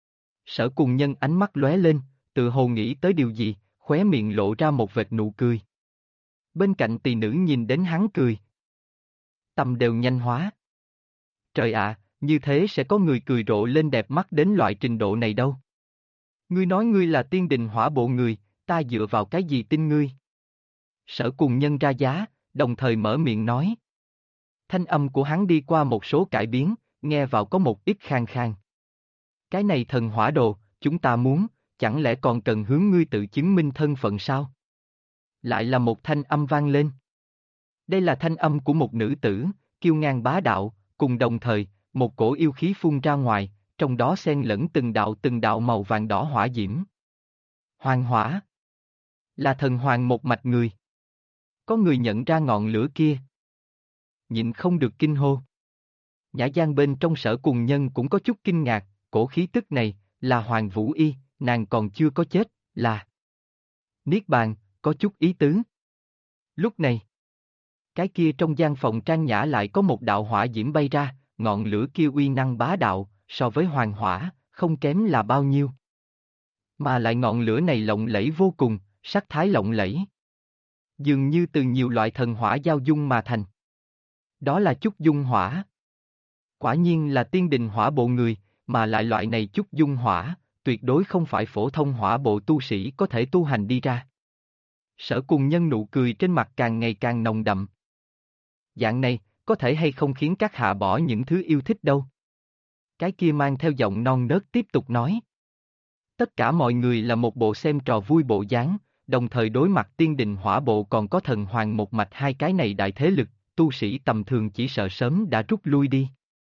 A: Sở Cùng Nhân ánh mắt lóe lên, tự hồ nghĩ tới điều gì, khóe miệng lộ ra một vệt nụ cười. Bên cạnh tỳ nữ nhìn đến hắn cười. Tâm đều nhanh hóa. Trời ạ, như thế sẽ có người cười rộ lên đẹp mắt đến loại trình độ này đâu. Ngươi nói ngươi là tiên đình hỏa bộ người, ta dựa vào cái gì tin ngươi? Sở Cùng Nhân ra giá, đồng thời mở miệng nói. Thanh âm của hắn đi qua một số cải biến, nghe vào có một ít khang khang. Cái này thần hỏa đồ, chúng ta muốn, chẳng lẽ còn cần hướng ngươi tự chứng minh thân phận sao? Lại là một thanh âm vang lên. Đây là thanh âm của một nữ tử, kiêu ngang bá đạo, cùng đồng thời, một cổ yêu khí phun ra ngoài, trong đó xen lẫn từng đạo màu vàng đỏ hỏa diễm. Hoàng hỏa. Là thần hoàng một mạch người. Có người nhận ra ngọn lửa kia. Nhịn không được kinh hô. Nhã Giang bên trong Sở Cùng Nhân cũng có chút kinh ngạc, cổ khí tức này, là Hoàng Vũ Y, nàng còn chưa có chết, là Niết Bàn, có chút ý tứ. Lúc này, cái kia trong gian phòng trang nhã lại có một đạo hỏa diễm bay ra, ngọn lửa kia uy năng bá đạo, so với hoàng hỏa, không kém là bao nhiêu. Mà lại ngọn lửa này lộng lẫy vô cùng, sắc thái lộng lẫy. Dường như từ nhiều loại thần hỏa giao dung mà thành. Đó là chút dung hỏa. Quả nhiên là tiên đình hỏa bộ người, mà lại loại này chút dung hỏa, tuyệt đối không phải phổ thông hỏa bộ tu sĩ có thể tu hành đi ra. Sở Cùng Nhân nụ cười trên mặt càng ngày càng nồng đậm. Dạng này, có thể hay không khiến các hạ bỏ những thứ yêu thích đâu. Cái kia mang theo giọng non nớt tiếp tục nói. Tất cả mọi người là một bộ xem trò vui bộ dáng, đồng thời đối mặt tiên đình hỏa bộ còn có thần hoàng một mạch hai cái này đại thế lực, tu sĩ tầm thường chỉ sợ sớm đã rút lui đi.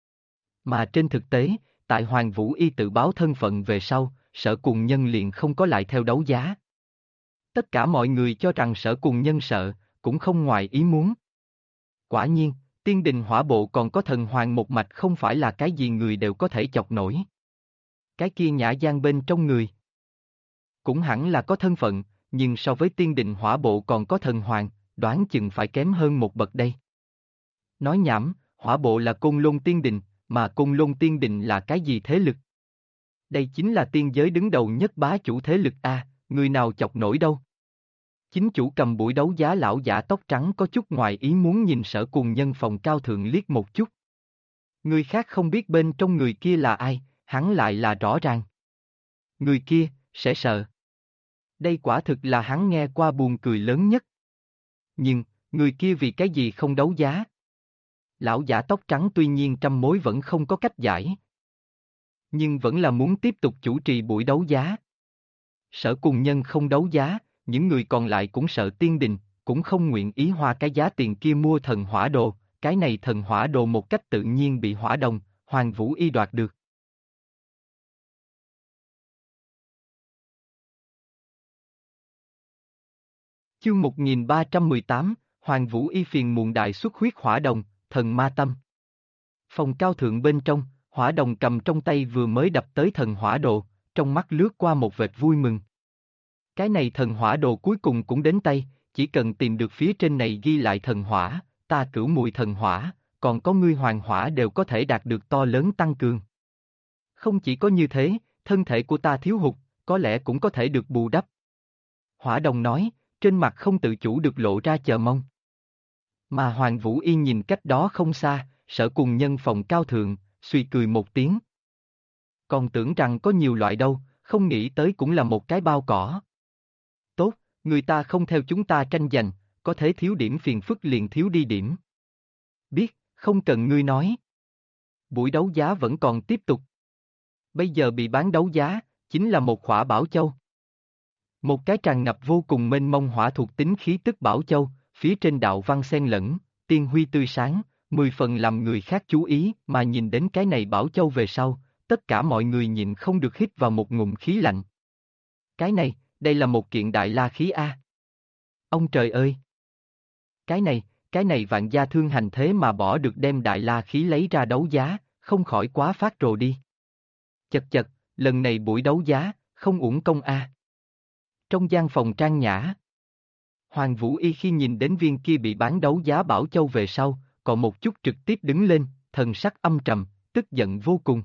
A: Mà trên thực tế, tại Hoàng Vũ Y tự báo thân phận về sau, Sở Cùng Nhân liền không có lại theo đấu giá. Tất cả mọi người cho rằng Sở Cùng Nhân sợ, cũng không ngoài ý muốn. Quả nhiên, tiên đình hỏa bộ còn có thần hoàng một mạch không phải là cái gì người đều có thể chọc nổi. Cái kia Nhã Giang bên trong người cũng hẳn là có thân phận, nhưng so với tiên đình hỏa bộ còn có thần hoàng, đoán chừng phải kém hơn một bậc đây. Nói nhảm, hỏa bộ là Côn Lôn Tiên Đình, mà Côn Lôn Tiên Đình là cái gì thế lực? Đây chính là tiên giới đứng đầu nhất bá chủ thế lực a, người nào chọc nổi đâu. Chính chủ cầm buổi đấu giá lão giả tóc trắng có chút ngoài ý muốn nhìn Sở Cùng Nhân phòng cao thượng liếc một chút. Người khác không biết bên trong người kia là ai, hắn lại là rõ ràng. Người kia, sẽ sợ. Đây quả thực là hắn nghe qua buồn cười lớn nhất. Nhưng, người kia vì cái gì không đấu giá? Lão giả tóc trắng tuy nhiên trăm mối vẫn không có cách giải. Nhưng vẫn là muốn tiếp tục chủ trì buổi đấu giá. Sở Cùng Nhân không đấu giá, những người còn lại cũng sợ tiên đình, cũng không nguyện ý hoa cái giá tiền kia mua thần hỏa đồ, cái này thần hỏa đồ một cách tự nhiên bị hỏa đồng, Hoàng Vũ Y đoạt được. Chương 1318, Hoàng Vũ Y phiền muộn đại xuất huyết hỏa đồng, thần ma tâm. Phòng cao thượng bên trong, hỏa đồng cầm trong tay vừa mới đập tới thần hỏa đồ, trong mắt lướt qua một vệt vui mừng. Cái này thần hỏa đồ cuối cùng cũng đến tay, chỉ cần tìm được phía trên này ghi lại thần hỏa, ta cửu mùi thần hỏa, còn có ngươi hoàng hỏa đều có thể đạt được to lớn tăng cường. Không chỉ có như thế, thân thể của ta thiếu hụt, có lẽ cũng có thể được bù đắp. Hỏa đồng nói, trên mặt không tự chủ được lộ ra chờ mong. Mà Hoàng Vũ Yên nhìn cách đó không xa, Sở Cùng Nhân phòng cao thượng, suy cười một tiếng. Còn tưởng rằng có nhiều loại đâu, không nghĩ tới cũng là một cái bao cỏ. Tốt, người ta không theo chúng ta tranh giành, có thể thiếu điểm phiền phức liền thiếu đi điểm. Biết, không cần ngươi nói. Buổi đấu giá vẫn còn tiếp tục. Bây giờ bị bán đấu giá, chính là một hỏa bảo châu. Một cái tràn ngập vô cùng mênh mông hỏa thuộc tính khí tức bảo châu, phía trên đạo văn xen lẫn, tiên huy tươi sáng, 10 phần làm người khác chú ý, mà nhìn đến cái này bảo châu về sau, tất cả mọi người nhịn không được hít vào một ngụm khí lạnh. Cái này, đây là một kiện đại la khí A. Ông trời ơi! Cái này vạn gia thương hành thế mà bỏ được đem đại la khí lấy ra đấu giá, không khỏi quá phát rồ đi. Chật chật, lần này buổi đấu giá, không uổng công a. Trong gian phòng trang nhã, Hoàng Vũ Y khi nhìn đến viên kia bị bán đấu giá Bảo Châu về sau, còn một chút trực tiếp đứng lên, thần sắc âm trầm, tức giận vô cùng.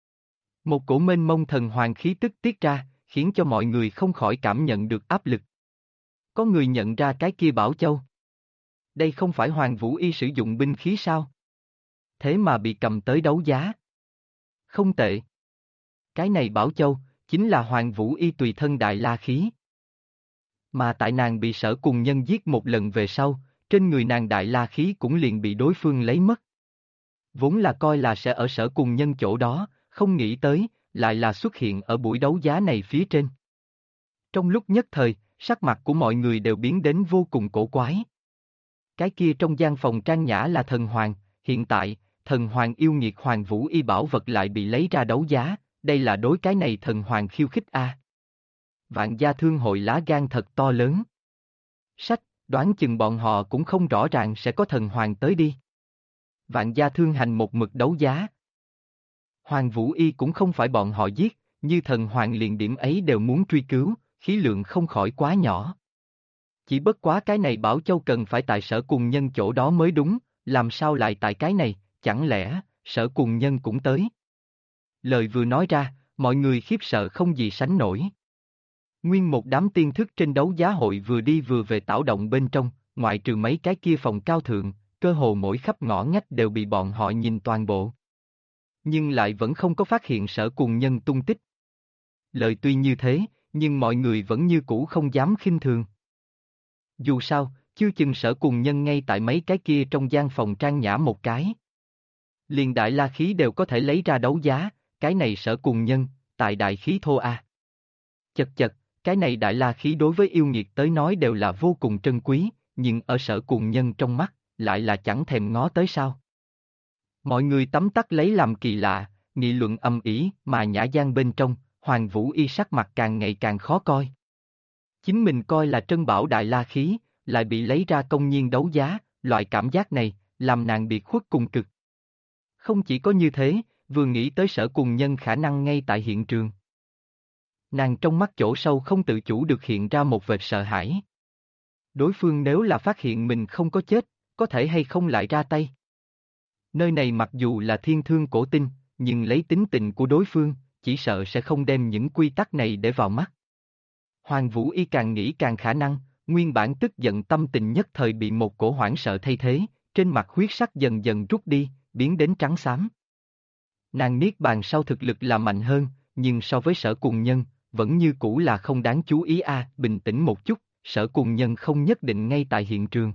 A: Một cổ mênh mông thần hoàng khí tức tiết ra, khiến cho mọi người không khỏi cảm nhận được áp lực. Có người nhận ra cái kia Bảo Châu. Đây không phải Hoàng Vũ Y sử dụng binh khí sao? Thế mà bị cầm tới đấu giá. Không tệ. Cái này Bảo Châu, chính là Hoàng Vũ Y tùy thân đại la khí. Mà tại nàng bị Sở Cùng Nhân giết một lần về sau, trên người nàng đại la khí cũng liền bị đối phương lấy mất. Vốn là coi là sẽ ở Sở Cùng Nhân chỗ đó, không nghĩ tới, lại là xuất hiện ở buổi đấu giá này phía trên. Trong lúc nhất thời, sắc mặt của mọi người đều biến đến vô cùng cổ quái. Cái kia trong gian phòng trang nhã là thần hoàng, hiện tại, thần hoàng yêu nghiệt Hoàng Vũ Y bảo vật lại bị lấy ra đấu giá, đây là đối cái này thần hoàng khiêu khích a. Vạn gia thương hội lá gan thật to lớn. Sách, đoán chừng bọn họ cũng không rõ ràng sẽ có thần hoàng tới đi. Vạn gia thương hành một mực đấu giá. Hoàng Vũ Y cũng không phải bọn họ giết, như thần hoàng liền điểm ấy đều muốn truy cứu, khí lượng không khỏi quá nhỏ. Chỉ bất quá cái này Bảo Châu cần phải tại Sở Cùng Nhân chỗ đó mới đúng, làm sao lại tại cái này, chẳng lẽ, Sở Cùng Nhân cũng tới. Lời vừa nói ra, mọi người khiếp sợ không gì sánh nổi. Nguyên một đám tiên thức trên đấu giá hội vừa đi vừa về tảo động bên trong, ngoại trừ mấy cái kia phòng cao thượng, cơ hồ mỗi khắp ngõ ngách đều bị bọn họ nhìn toàn bộ. Nhưng lại vẫn không có phát hiện Sở Cùng Nhân tung tích. Lời tuy như thế, nhưng mọi người vẫn như cũ không dám khinh thường. Dù sao, chưa chừng Sở Cùng Nhân ngay tại mấy cái kia trong gian phòng trang nhã một cái. Liền đại la khí đều có thể lấy ra đấu giá, cái này Sở Cùng Nhân, tại đại khí thô a. Chật chật, cái này đại la khí đối với yêu nghiệt tới nói đều là vô cùng trân quý, nhưng ở Sở Cùng Nhân trong mắt, lại là chẳng thèm ngó tới sao. Mọi người tấm tắc lấy làm kỳ lạ, nghị luận âm ỉ mà nhã gian bên trong, Hoàng Vũ Y sắc mặt càng ngày càng khó coi. Chính mình coi là trân bảo đại la khí, lại bị lấy ra công nhiên đấu giá, loại cảm giác này, làm nàng biệt khuất cùng cực. Không chỉ có như thế, vừa nghĩ tới Sở Cùng Nhân khả năng ngay tại hiện trường. Nàng trong mắt chỗ sâu không tự chủ được hiện ra một vệt sợ hãi. Đối phương nếu là phát hiện mình không có chết, có thể hay không lại ra tay. Nơi này mặc dù là thiên thương cổ tinh, nhưng lấy tính tình của đối phương, chỉ sợ sẽ không đem những quy tắc này để vào mắt. Hoàng Vũ Y càng nghĩ càng khả năng, nguyên bản tức giận tâm tình nhất thời bị một cổ hoảng sợ thay thế, trên mặt huyết sắc dần dần rút đi, biến đến trắng xám. Nàng niết bàn sau thực lực là mạnh hơn, nhưng so với Sở Cùng Nhân, vẫn như cũ là không đáng chú ý a. Bình tĩnh một chút, Sở Cùng Nhân không nhất định ngay tại hiện trường.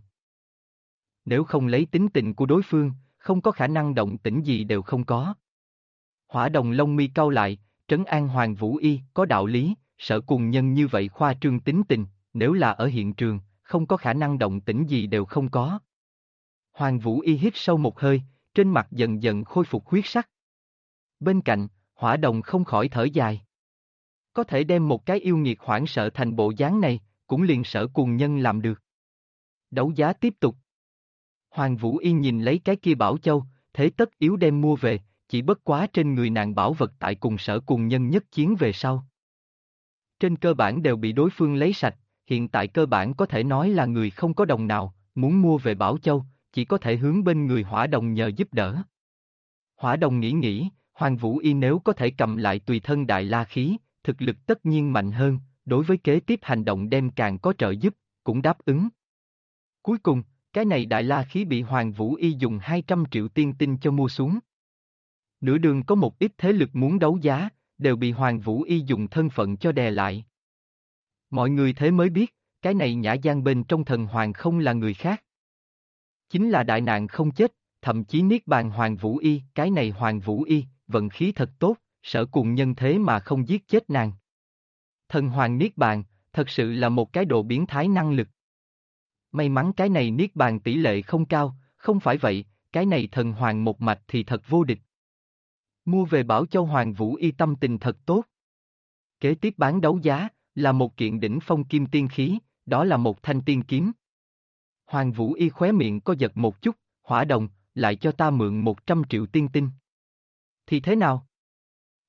A: Nếu không lấy tính tình của đối phương, không có khả năng động tĩnh gì đều không có. Hỏa Đồng lông mi cau lại, trấn an Hoàng Vũ Y, có đạo lý, Sở Cùng Nhân như vậy khoa trương tính tình, nếu là ở hiện trường, không có khả năng động tĩnh gì đều không có. Hoàng Vũ Y hít sâu một hơi, trên mặt dần dần khôi phục huyết sắc. Bên cạnh, Hỏa Đồng không khỏi thở dài. Có thể đem một cái yêu nghiệt hoảng sợ thành bộ dáng này, cũng liền Sở Cùng Nhân làm được. Đấu giá tiếp tục. Hoàng Vũ Y nhìn lấy cái kia Bảo Châu, thế tất yếu đem mua về, chỉ bất quá trên người nàng bảo vật tại cùng Sở Cùng Nhân nhất chiến về sau. Trên cơ bản đều bị đối phương lấy sạch, hiện tại cơ bản có thể nói là người không có đồng nào, muốn mua về Bảo Châu, chỉ có thể hướng bên người Hỏa Đồng nhờ giúp đỡ. Hỏa Đồng nghĩ, Hoàng Vũ Y nếu có thể cầm lại tùy thân đại la khí, thực lực tất nhiên mạnh hơn, đối với kế tiếp hành động đem càng có trợ giúp, cũng đáp ứng. Cuối cùng, cái này đại la khí bị Hoàng Vũ Y dùng 200 triệu tiên tinh cho mua xuống. Nửa đường có một ít thế lực muốn đấu giá, đều bị Hoàng Vũ Y dùng thân phận cho đè lại. Mọi người thế mới biết, cái này nhã gian bên trong thần hoàng không là người khác. Chính là đại nạn không chết, thậm chí niết bàn Hoàng Vũ Y, cái này Hoàng Vũ Y, vận khí thật tốt, Sở Cùng Nhân thế mà không giết chết nàng. Thần hoàng niết bàn, thật sự là một cái độ biến thái năng lực. May mắn cái này niết bàn tỷ lệ không cao, không phải vậy, cái này thần hoàng một mạch thì thật vô địch. Mua về Bảo Châu Hoàng Vũ Y tâm tình thật tốt. Kế tiếp bán đấu giá, là một kiện đỉnh phong kim tiên khí, đó là một thanh tiên kiếm. Hoàng Vũ Y khóe miệng có giật một chút, Hỏa Đồng, lại cho ta mượn 100 triệu tiên tinh. Thì thế nào?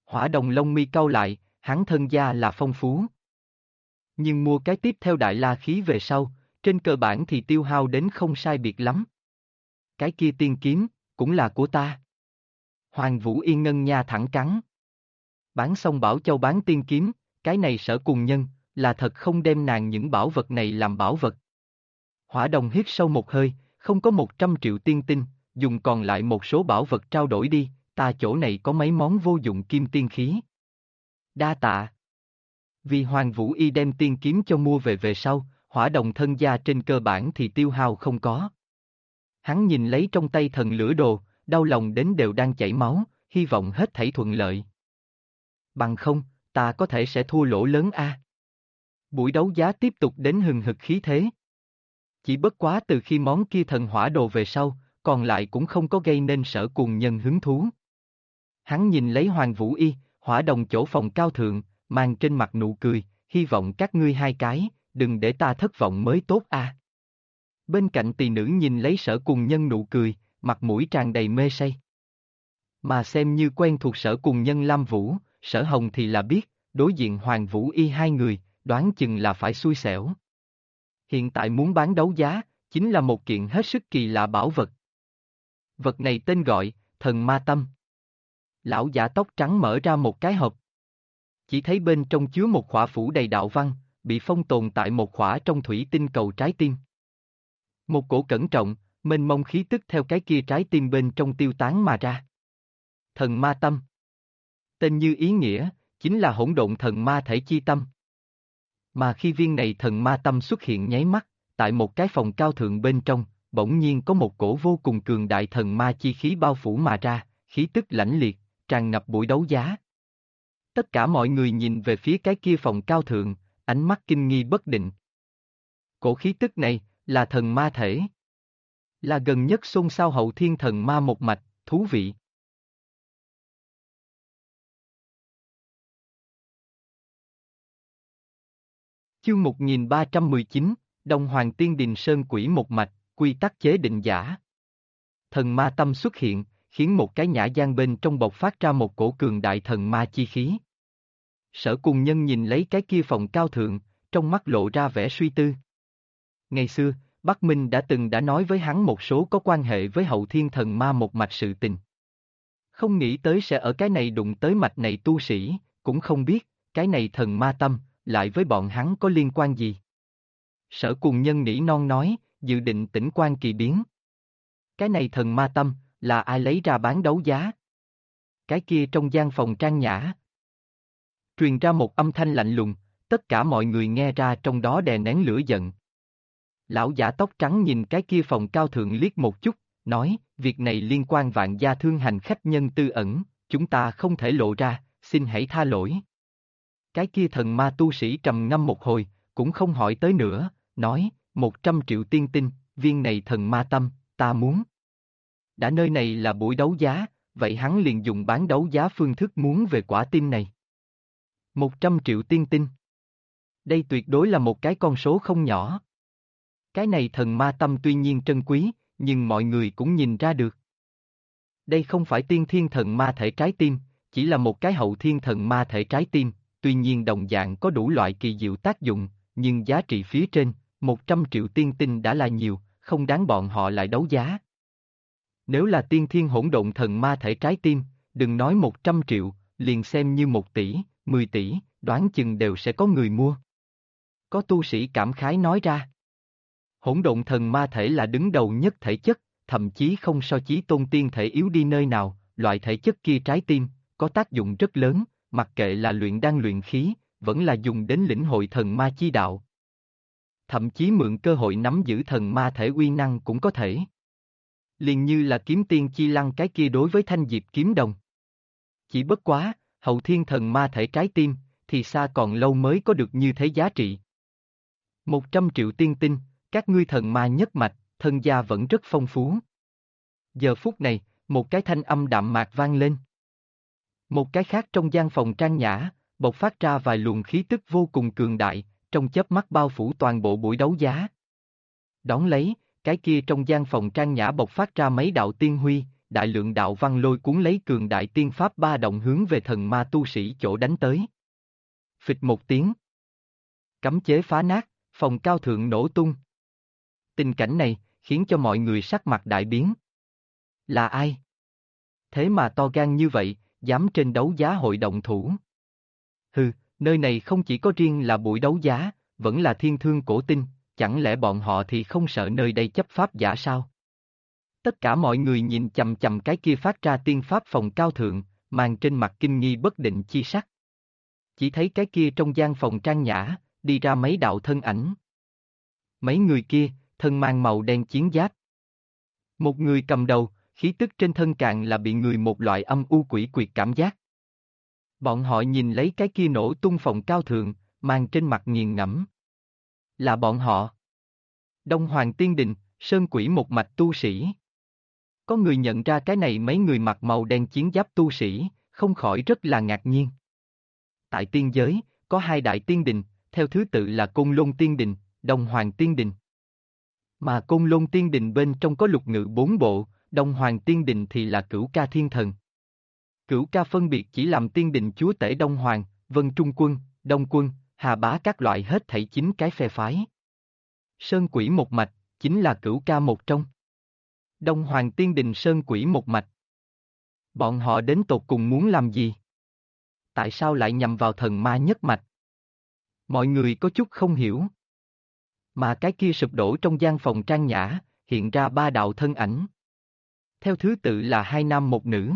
A: Hỏa Đồng lông mi cau lại, hắn thân gia là phong phú. Nhưng mua cái tiếp theo đại la khí về sau, trên cơ bản thì tiêu hao đến không sai biệt lắm. Cái kia tiên kiếm, cũng là của ta. Hoàng Vũ Yên ngân nha thẳng cắn. Bán xong Bảo Châu bán tiên kiếm, cái này Sở Cùng Nhân, là thật không đem nàng những bảo vật này làm bảo vật. Hỏa Đồng hít sâu một hơi, không có 100 triệu tiên tinh, dùng còn lại một số bảo vật trao đổi đi, ta chỗ này có mấy món vô dụng kim tiên khí. Đa tạ. Vì Hoàng Vũ Y đem tiên kiếm cho mua về sau, Hỏa Đồng thân gia trên cơ bản thì tiêu hao không có. Hắn nhìn lấy trong tay thần lửa đồ, đau lòng đến đều đang chảy máu, hy vọng hết thảy thuận lợi. Bằng không, ta có thể sẽ thua lỗ lớn a. Buổi đấu giá tiếp tục đến hừng hực khí thế. Chỉ bất quá từ khi món kia thần hỏa đồ về sau, còn lại cũng không có gây nên Sở Cùng Nhân hứng thú. Hắn nhìn lấy Hoàng Vũ Y, Hỏa Đồng chỗ phòng cao thượng, mang trên mặt nụ cười, hy vọng các ngươi hai cái, đừng để ta thất vọng mới tốt a. Bên cạnh tỳ nữ nhìn lấy Sở Cùng Nhân nụ cười, mặt mũi tràn đầy mê say. Mà xem như quen thuộc Sở Cùng Nhân Lam Vũ, Sở Hồng thì là biết, đối diện Hoàng Vũ Y hai người, đoán chừng là phải xui xẻo. Hiện tại muốn bán đấu giá, chính là một kiện hết sức kỳ lạ bảo vật. Vật này tên gọi, Thần Ma Tâm. Lão giả tóc trắng mở ra một cái hộp. Chỉ thấy bên trong chứa một khỏa phủ đầy đạo văn, bị phong tồn tại một khỏa trong thủy tinh cầu trái tim. Một cổ cẩn trọng, mênh mông khí tức theo cái kia trái tim bên trong tiêu tán mà ra. Thần Ma Tâm. Tên như ý nghĩa, chính là hỗn độn thần ma thể chi tâm. Mà khi viên này thần ma tâm xuất hiện nháy mắt, tại một cái phòng cao thượng bên trong, bỗng nhiên có một cổ vô cùng cường đại thần ma chi khí bao phủ mà ra, khí tức lãnh liệt, tràn ngập buổi đấu giá. Tất cả mọi người nhìn về phía cái kia phòng cao thượng, ánh mắt kinh nghi bất định. Cổ khí tức này, là thần ma thể. Là gần nhất xôn xao hậu thiên thần ma một mạch, thú vị. Chương 1319, Đông Hoàng Tiên Đình Sơn Quỷ một mạch, quy tắc chế định giả. Thần ma tâm xuất hiện, khiến một cái nhã gian bên trong bộc phát ra một cổ cường đại thần ma chi khí. Sở Cùng Nhân nhìn lấy cái kia phòng cao thượng, trong mắt lộ ra vẻ suy tư. Ngày xưa, Bắc Minh đã nói với hắn một số có quan hệ với hậu thiên thần ma một mạch sự tình. Không nghĩ tới sẽ ở cái này đụng tới mạch này tu sĩ, cũng không biết, cái này thần ma tâm, lại với bọn hắn có liên quan gì. Sở Cùng Nhân nỉ non nói, dự định tĩnh quan kỳ biến. Cái này thần ma tâm, là ai lấy ra bán đấu giá? Cái kia trong gian phòng trang nhã. Truyền ra một âm thanh lạnh lùng, tất cả mọi người nghe ra trong đó đè nén lửa giận. Lão giả tóc trắng nhìn cái kia phòng cao thượng liếc một chút, nói, việc này liên quan vạn gia thương hành khách nhân tư ẩn, chúng ta không thể lộ ra, xin hãy tha lỗi. Cái kia thần ma tu sĩ trầm ngâm một hồi, cũng không hỏi tới nữa, nói, 100 triệu tiên tinh, viên này thần ma tâm, ta muốn. Đã nơi này là buổi đấu giá, vậy hắn liền dùng bán đấu giá phương thức muốn về quả tim này. 100 triệu tiên tinh. Đây tuyệt đối là một cái con số không nhỏ. Cái này thần ma tâm tuy nhiên trân quý, nhưng mọi người cũng nhìn ra được. Đây không phải tiên thiên thần ma thể trái tim, chỉ là một cái hậu thiên thần ma thể trái tim, tuy nhiên đồng dạng có đủ loại kỳ diệu tác dụng, nhưng giá trị phía trên, 100 triệu tiên tinh đã là nhiều, không đáng bọn họ lại đấu giá. Nếu là tiên thiên hỗn độn thần ma thể trái tim, đừng nói 100 triệu, liền xem như 1 tỷ, 10 tỷ, đoán chừng đều sẽ có người mua. Có tu sĩ cảm khái nói ra. Hỗn độn thần ma thể là đứng đầu nhất thể chất, thậm chí không so chí tôn tiên thể yếu đi nơi nào, loại thể chất kia trái tim, có tác dụng rất lớn, mặc kệ là luyện đan luyện khí, vẫn là dùng đến lĩnh hội thần ma chi đạo. Thậm chí mượn cơ hội nắm giữ thần ma thể uy năng cũng có thể. Liền như là kiếm tiên chi lăng cái kia đối với thanh diệp kiếm đồng. Chỉ bất quá, hậu thiên thần ma thể trái tim, thì xa còn lâu mới có được như thế giá trị. 100 triệu tiên tinh, các ngươi thần ma nhất mạch, thân gia vẫn rất phong phú. Giờ phút này, một cái thanh âm đạm mạc vang lên. Một cái khác trong gian phòng trang nhã, bộc phát ra vài luồng khí tức vô cùng cường đại, trong chớp mắt bao phủ toàn bộ buổi đấu giá. Đón lấy, cái kia trong gian phòng trang nhã bộc phát ra mấy đạo tiên huy, đại lượng đạo văn lôi cuốn lấy cường đại tiên pháp ba động hướng về thần ma tu sĩ chỗ đánh tới. Phịch một tiếng. Cấm chế phá nát, phòng cao thượng nổ tung. Tình cảnh này, khiến cho mọi người sắc mặt đại biến. Là ai? Thế mà to gan như vậy, dám trên đấu giá hội động thủ. Hừ, nơi này không chỉ có riêng là buổi đấu giá, vẫn là thiên thương cổ tinh, chẳng lẽ bọn họ thì không sợ nơi đây chấp pháp giả sao? Tất cả mọi người nhìn chằm chằm cái kia phát ra tiên pháp phòng cao thượng, mang trên mặt kinh nghi bất định chi sắc. Chỉ thấy cái kia trong gian phòng trang nhã, đi ra mấy đạo thân ảnh. Mấy người kia, thân mang màu đen chiến giáp. Một người cầm đầu, khí tức trên thân càng là bị người một loại âm u quỷ quyệt cảm giác. Bọn họ nhìn lấy cái kia nổ tung phòng cao thượng, mang trên mặt nghiền ngẫm. Là bọn họ. Đông Hoàng Tiên Đình, Sơn Quỷ một mạch tu sĩ. Có người nhận ra cái này mấy người mặc màu đen chiến giáp tu sĩ, không khỏi rất là ngạc nhiên. Tại tiên giới, có hai đại tiên đình, theo thứ tự là Côn Lôn Tiên Đình, Đông Hoàng Tiên Đình. Mà Côn Lôn Tiên Đình bên trong có lục ngự 4 bộ, Đông Hoàng Tiên Đình thì là Cửu Ca Thiên Thần. Cửu Ca phân biệt chỉ làm tiên đình chúa tể Đông Hoàng, Vân Trung Quân, Đông Quân, Hà Bá các loại hết thảy 9 cái phe phái. Sơn Quỷ một mạch, chính là Cửu Ca một trong. Đông Hoàng Tiên Đình Sơn Quỷ một mạch. Bọn họ đến tột cùng muốn làm gì? Tại sao lại nhằm vào thần ma nhất mạch? Mọi người có chút không hiểu. Mà cái kia sụp đổ trong gian phòng trang nhã, hiện ra ba đạo thân ảnh. Theo thứ tự là hai nam một nữ.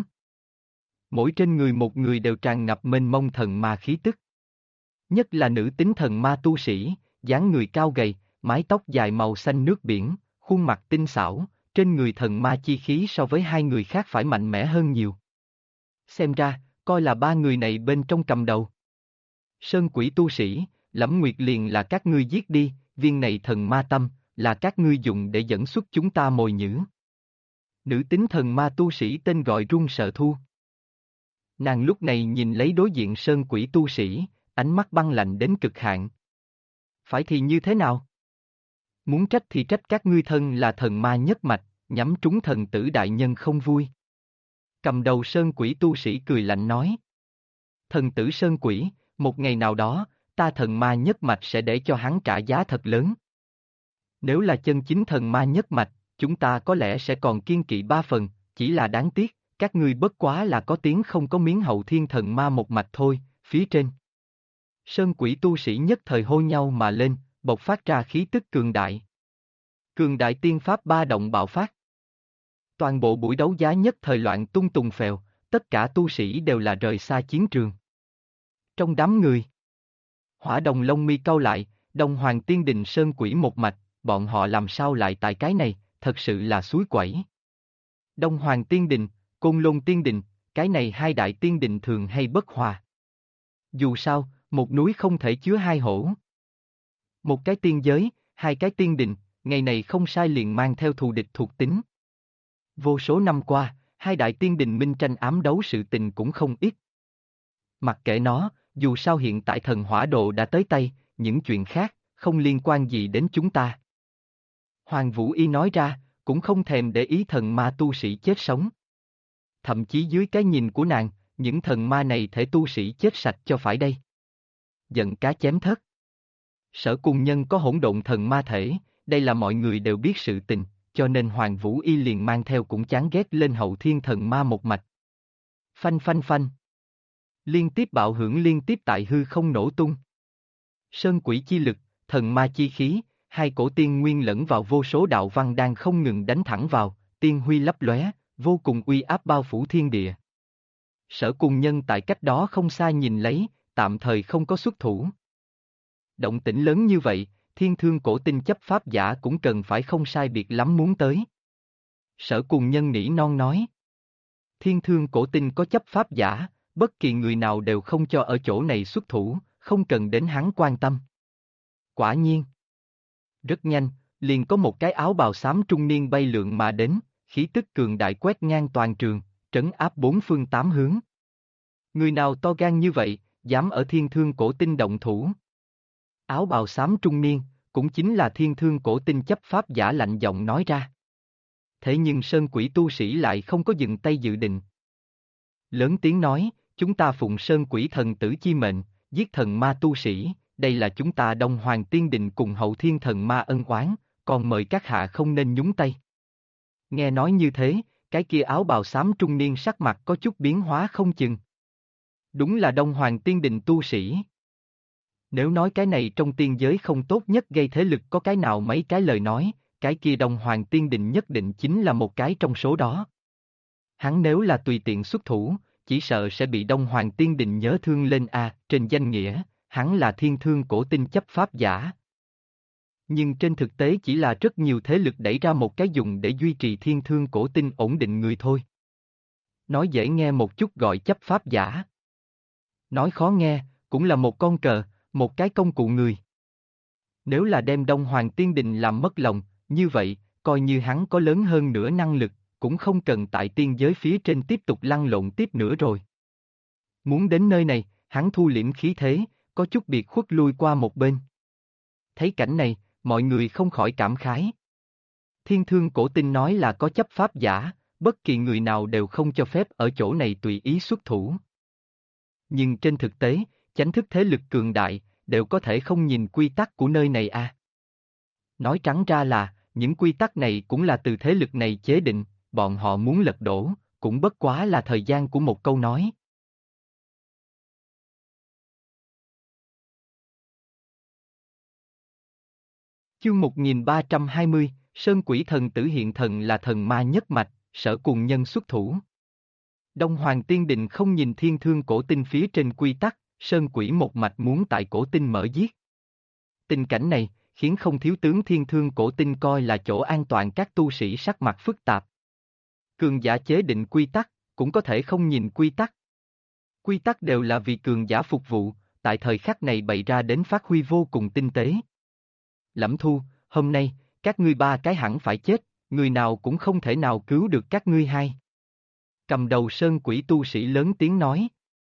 A: Mỗi trên người một người đều tràn ngập mênh mông thần ma khí tức. Nhất là nữ tính thần ma tu sĩ, dáng người cao gầy, mái tóc dài màu xanh nước biển, khuôn mặt tinh xảo, trên người thần ma chi khí so với hai người khác phải mạnh mẽ hơn nhiều. Xem ra, coi là ba người này bên trong cầm đầu. Sơn Quỷ tu sĩ, Lẫm Nguyệt liền là các ngươi giết đi, viên này thần ma tâm, là các ngươi dùng để dẫn xuất chúng ta mồi nhử. Nữ tính thần ma tu sĩ tên gọi Run Sợ Thu. Nàng lúc này nhìn lấy đối diện Sơn Quỷ tu sĩ, ánh mắt băng lạnh đến cực hạn. Phải thì như thế nào? Muốn trách thì trách các ngươi thân là thần ma nhất mạch, nhắm trúng thần tử đại nhân không vui. Cầm đầu Sơn Quỷ tu sĩ cười lạnh nói. Thần tử Sơn Quỷ, một ngày nào đó, ta thần ma nhất mạch sẽ để cho hắn trả giá thật lớn. Nếu là chân chính thần ma nhất mạch, chúng ta có lẽ sẽ còn kiên kỵ ba phần, chỉ là đáng tiếc, các ngươi bất quá là có tiếng không có miếng hậu thiên thần ma một mạch thôi, phía trên. Sơn Quỷ tu sĩ nhất thời hô nhau mà lên, bộc phát ra khí tức cường đại. Cường đại tiên pháp ba động bạo phát. Toàn bộ buổi đấu giá nhất thời loạn tung tùng phèo, tất cả tu sĩ đều là rời xa chiến trường. Trong đám người, Hỏa Đồng lông mi cau lại, Đông Hoàng Tiên Đình Sơn Quỷ một mạch, bọn họ làm sao lại tại cái này, thật sự là suối quẩy. Đông Hoàng Tiên Đình, Côn Lôn Tiên Đình, cái này hai đại tiên đình thường hay bất hòa. Dù sao, một núi không thể chứa hai hổ. Một cái tiên giới, hai cái tiên đình, ngày này không sai liền mang theo thù địch thuộc tính. Vô số năm qua, hai đại tiên đình minh tranh ám đấu sự tình cũng không ít. Mặc kệ nó, dù sao hiện tại thần hỏa độ đã tới tay, những chuyện khác, không liên quan gì đến chúng ta. Hoàng Vũ Y nói ra, cũng không thèm để ý thần ma tu sĩ chết sống. Thậm chí dưới cái nhìn của nàng, những thần ma này thể tu sĩ chết sạch cho phải đây. Giận cá chém thớt. Sở Cung Nhân có hỗn độn thần ma thể, đây là mọi người đều biết sự tình, cho nên Hoàng Vũ Y liền mang theo cũng chán ghét lên hậu thiên thần ma một mạch. Phanh phanh phanh. Liên tiếp bạo hưởng liên tiếp tại hư không nổ tung. Sơn Quỷ chi lực, thần ma chi khí, hai cổ tiên nguyên lẫn vào vô số đạo văn đang không ngừng đánh thẳng vào, tiên huy lấp lóe, vô cùng uy áp bao phủ thiên địa. Sở Cung Nhân tại cách đó không xa nhìn lấy, tạm thời không có xuất thủ. Động tĩnh lớn như vậy, thiên thương cổ tinh chấp pháp giả cũng cần phải không sai biệt lắm muốn tới. Sở Cung Nhân nỉ non nói. Thiên thương cổ tinh có chấp pháp giả, bất kỳ người nào đều không cho ở chỗ này xuất thủ, không cần đến hắn quan tâm. Quả nhiên. Rất nhanh, liền có một cái áo bào xám trung niên bay lượn mà đến, khí tức cường đại quét ngang toàn trường, trấn áp bốn phương tám hướng. Người nào to gan như vậy, dám ở thiên thương cổ tinh động thủ. Áo bào xám trung niên, cũng chính là thiên thương cổ tinh chấp pháp giả lạnh giọng nói ra. Thế nhưng sơn quỷ tu sĩ lại không có dừng tay dự định. Lớn tiếng nói, chúng ta phụng sơn quỷ thần tử chi mệnh, giết thần ma tu sĩ, đây là chúng ta Đông Hoàng Tiên Đình cùng hậu thiên thần ma ân oán, còn mời các hạ không nên nhúng tay. Nghe nói như thế, cái kia áo bào xám trung niên sắc mặt có chút biến hóa không chừng. Đúng là Đông Hoàng Tiên Đình tu sĩ. Nếu nói cái này trong tiên giới không tốt nhất gây thế lực có cái nào mấy cái lời nói, cái kia Đông Hoàng Tiên Đình nhất định chính là một cái trong số đó. Hắn nếu là tùy tiện xuất thủ, chỉ sợ sẽ bị Đông Hoàng Tiên Đình nhớ thương lên trên danh nghĩa, hắn là thiên thương cổ tinh chấp pháp giả. Nhưng trên thực tế chỉ là rất nhiều thế lực đẩy ra một cái dùng để duy trì thiên thương cổ tinh ổn định người thôi. Nói dễ nghe một chút gọi chấp pháp giả. Nói khó nghe, cũng là một con cờ, một cái công cụ người. Nếu là đem Đông Hoàng Tiên Đình làm mất lòng, như vậy, coi như hắn có lớn hơn nữa năng lực, cũng không cần tại tiên giới phía trên tiếp tục lăn lộn tiếp nữa rồi. Muốn đến nơi này, hắn thu liễm khí thế, có chút biệt khuất lui qua một bên. Thấy cảnh này, mọi người không khỏi cảm khái. Thiên thương cổ tinh nói là có chấp pháp giả, bất kỳ người nào đều không cho phép ở chỗ này tùy ý xuất thủ. Nhưng trên thực tế, chánh thức thế lực cường đại, đều có thể không nhìn quy tắc của nơi này Nói trắng ra là, những quy tắc này cũng là từ thế lực này chế định, bọn họ muốn lật đổ, cũng bất quá là thời gian của một câu nói. Chương 1320, Sơn Quỷ Thần Tử hiện thần là thần ma nhất mạch, sở cùng nhân xuất thủ. Đông Hoàng Tiên Định không nhìn thiên thương cổ tinh phía trên quy tắc, Sơn Quỷ một mạch muốn tại cổ tinh mở giết. Tình cảnh này, khiến không thiếu tướng thiên thương cổ tinh coi là chỗ an toàn các tu sĩ sắc mặt phức tạp. Cường giả chế định quy tắc, cũng có thể không nhìn quy tắc. Quy tắc đều là vì cường giả phục vụ, tại thời khắc này bày ra đến phát huy vô cùng tinh tế. Lẫm Thu, hôm nay, các ngươi ba cái hẳn phải chết, người nào cũng không thể nào cứu được các ngươi hai. Cầm đầu sơn quỷ tu sĩ lớn tiếng nói.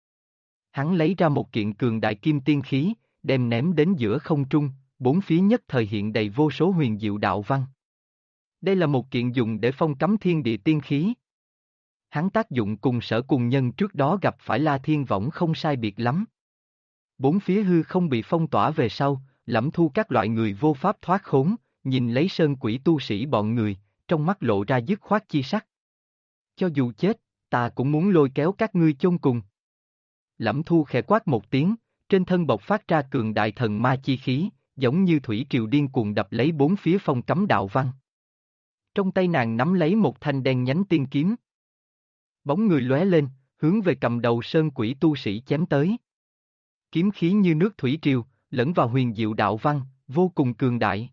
A: Hắn lấy ra một kiện cường đại kim tiên khí, đem ném đến giữa không trung, bốn phía nhất thời hiện đầy vô số huyền diệu đạo văn. Đây là một kiện dùng để phong cấm thiên địa tiên khí. Hắn tác dụng cùng sở cùng nhân trước đó gặp phải La Thiên Võng không sai biệt lắm. Bốn phía hư không bị phong tỏa về sau, Lẫm Thu các loại người vô pháp thoát khốn, nhìn lấy sơn quỷ tu sĩ bọn người, trong mắt lộ ra dứt khoát chi sắc. Cho dù chết, ta cũng muốn lôi kéo các ngươi chôn cùng. Lẫm Thu khẽ quát một tiếng, trên thân bộc phát ra cường đại thần ma chi khí, giống như thủy triều điên cuồng đập lấy bốn phía phong cấm đạo văn. Trong tay nàng nắm lấy một thanh đen nhánh tiên kiếm. Bóng người lóe lên, hướng về cầm đầu sơn quỷ tu sĩ chém tới. Kiếm khí như nước thủy triều, lẫn vào huyền diệu đạo văn, vô cùng cường đại.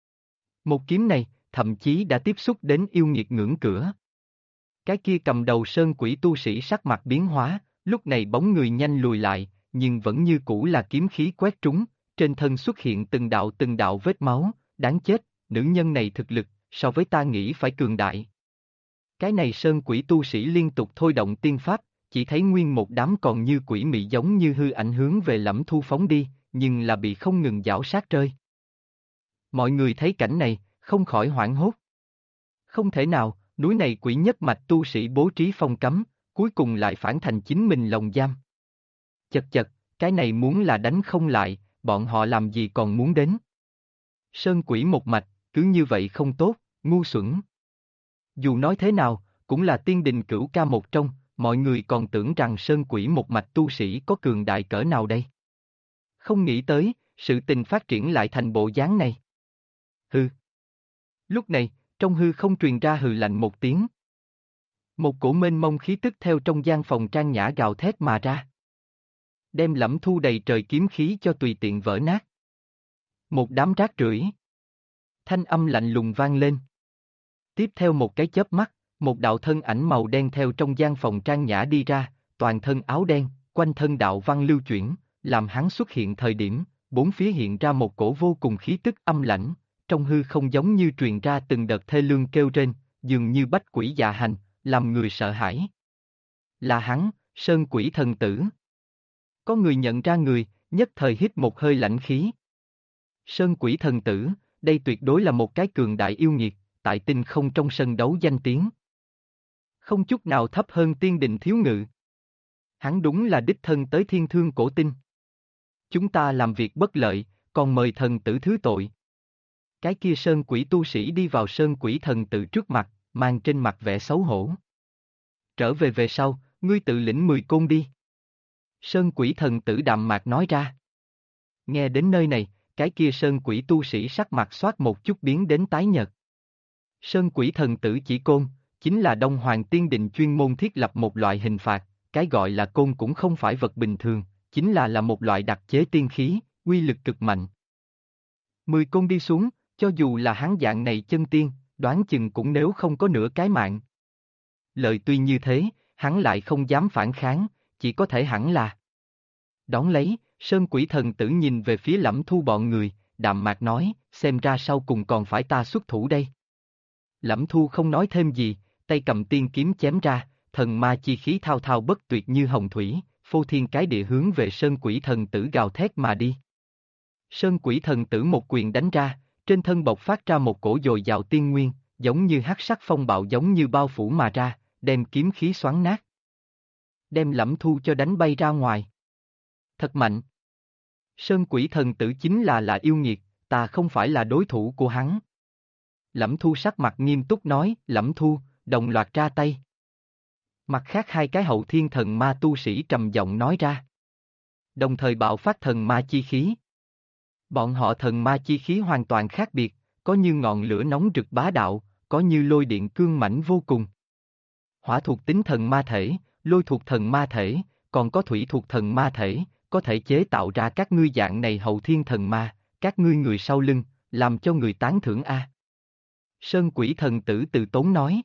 A: Một kiếm này, thậm chí đã tiếp xúc đến yêu nghiệt ngưỡng cửa. Cái kia cầm đầu sơn quỷ tu sĩ sắc mặt biến hóa, lúc này bóng người nhanh lùi lại, nhưng vẫn như cũ là kiếm khí quét trúng, trên thân xuất hiện từng đạo vết máu, đáng chết, nữ nhân này thực lực, so với ta nghĩ phải cường đại. Cái này sơn quỷ tu sĩ liên tục thôi động tiên pháp, chỉ thấy nguyên một đám còn như quỷ mị giống như hư ảnh hướng về Lẫm Thu phóng đi, nhưng là bị không ngừng giảo sát rơi. Mọi người thấy cảnh này, không khỏi hoảng hốt. Không thể nào, núi này quỷ nhất mạch tu sĩ bố trí phong cấm, cuối cùng lại phản thành chính mình lồng giam. Chật chật, cái này muốn là đánh không lại, bọn họ làm gì còn muốn đến. Sơn quỷ một mạch, cứ như vậy không tốt, ngu xuẩn. Dù nói thế nào, cũng là tiên đình cửu ca một trong, mọi người còn tưởng rằng sơn quỷ một mạch tu sĩ có cường đại cỡ nào đây. Không nghĩ tới, sự tình phát triển lại thành bộ dáng này. Hừ. Lúc này, trong hư không truyền ra hừ lạnh một tiếng. Một cổ mênh mông khí tức theo trong gian phòng trang nhã gào thét mà ra. Đem Lẫm Thu đầy trời kiếm khí cho tùy tiện vỡ nát. Một đám rác rưởi. Thanh âm lạnh lùng vang lên. Tiếp theo một cái chớp mắt, một đạo thân ảnh màu đen theo trong gian phòng trang nhã đi ra, toàn thân áo đen, quanh thân đạo văn lưu chuyển, làm hắn xuất hiện thời điểm, bốn phía hiện ra một cổ vô cùng khí tức âm lãnh, trong hư không giống như truyền ra từng đợt thê lương kêu rên, dường như bách quỷ dạ hành, làm người sợ hãi. Là hắn, sơn quỷ thần tử. Có người nhận ra người, nhất thời hít một hơi lãnh khí. Sơn quỷ thần tử, đây tuyệt đối là một cái cường đại yêu nghiệt, tại tinh không trong sân đấu danh tiếng. Không chút nào thấp hơn tiên đình thiếu ngự. Hắn đúng là đích thân tới thiên thương cổ tinh. Chúng ta làm việc bất lợi, còn mời thần tử thứ tội. Cái kia sơn quỷ tu sĩ đi vào sơn quỷ thần tử trước mặt, mang trên mặt vẻ xấu hổ. Trở về sau, ngươi tự lĩnh 10 côn đi. Sơn quỷ thần tử đạm mạc nói ra. Nghe đến nơi này, cái kia sơn quỷ tu sĩ sắc mặt xoát một chút biến đến tái nhợt. Sơn quỷ thần tử chỉ côn, chính là Đông Hoàng Tiên Định chuyên môn thiết lập một loại hình phạt, cái gọi là côn cũng không phải vật bình thường, chính là một loại đặc chế tiên khí, uy lực cực mạnh. 10 côn đi xuống, cho dù là hắn dạng này chân tiên, đoán chừng cũng nếu không có nửa cái mạng. Lời tuy như thế, hắn lại không dám phản kháng, chỉ có thể hẳn là. Đón lấy, Sơn quỷ thần tử nhìn về phía Lẫm Thu bọn người, đạm mạc nói, xem ra sau cùng còn phải ta xuất thủ đây. Lẫm Thu không nói thêm gì, tay cầm tiên kiếm chém ra, thần ma chi khí thao thao bất tuyệt như hồng thủy, phô thiên cái địa hướng về Sơn quỷ thần tử gào thét mà đi. Sơn quỷ thần tử một quyền đánh ra, trên thân bộc phát ra một cổ dồi dào tiên nguyên, giống như hắc sắc phong bạo giống như bao phủ mà ra, đem kiếm khí xoắn nát. Đem Lẫm Thu cho đánh bay ra ngoài. Thật mạnh. Sơn quỷ thần tử chính là yêu nghiệt, ta không phải là đối thủ của hắn. Lẫm Thu sắc mặt nghiêm túc nói, Lẫm Thu, đồng loạt ra tay. Mặt khác hai cái hậu thiên thần ma tu sĩ trầm giọng nói ra. Đồng thời bạo phát thần ma chi khí. Bọn họ thần ma chi khí hoàn toàn khác biệt, có như ngọn lửa nóng rực bá đạo, có như lôi điện cương mãnh vô cùng. Hỏa thuộc tính thần ma thể, lôi thuộc thần ma thể, còn có thủy thuộc thần ma thể, có thể chế tạo ra các ngươi dạng này hậu thiên thần ma, các ngươi người sau lưng, làm cho người tán thưởng a. Sơn quỷ thần tử từ tốn nói.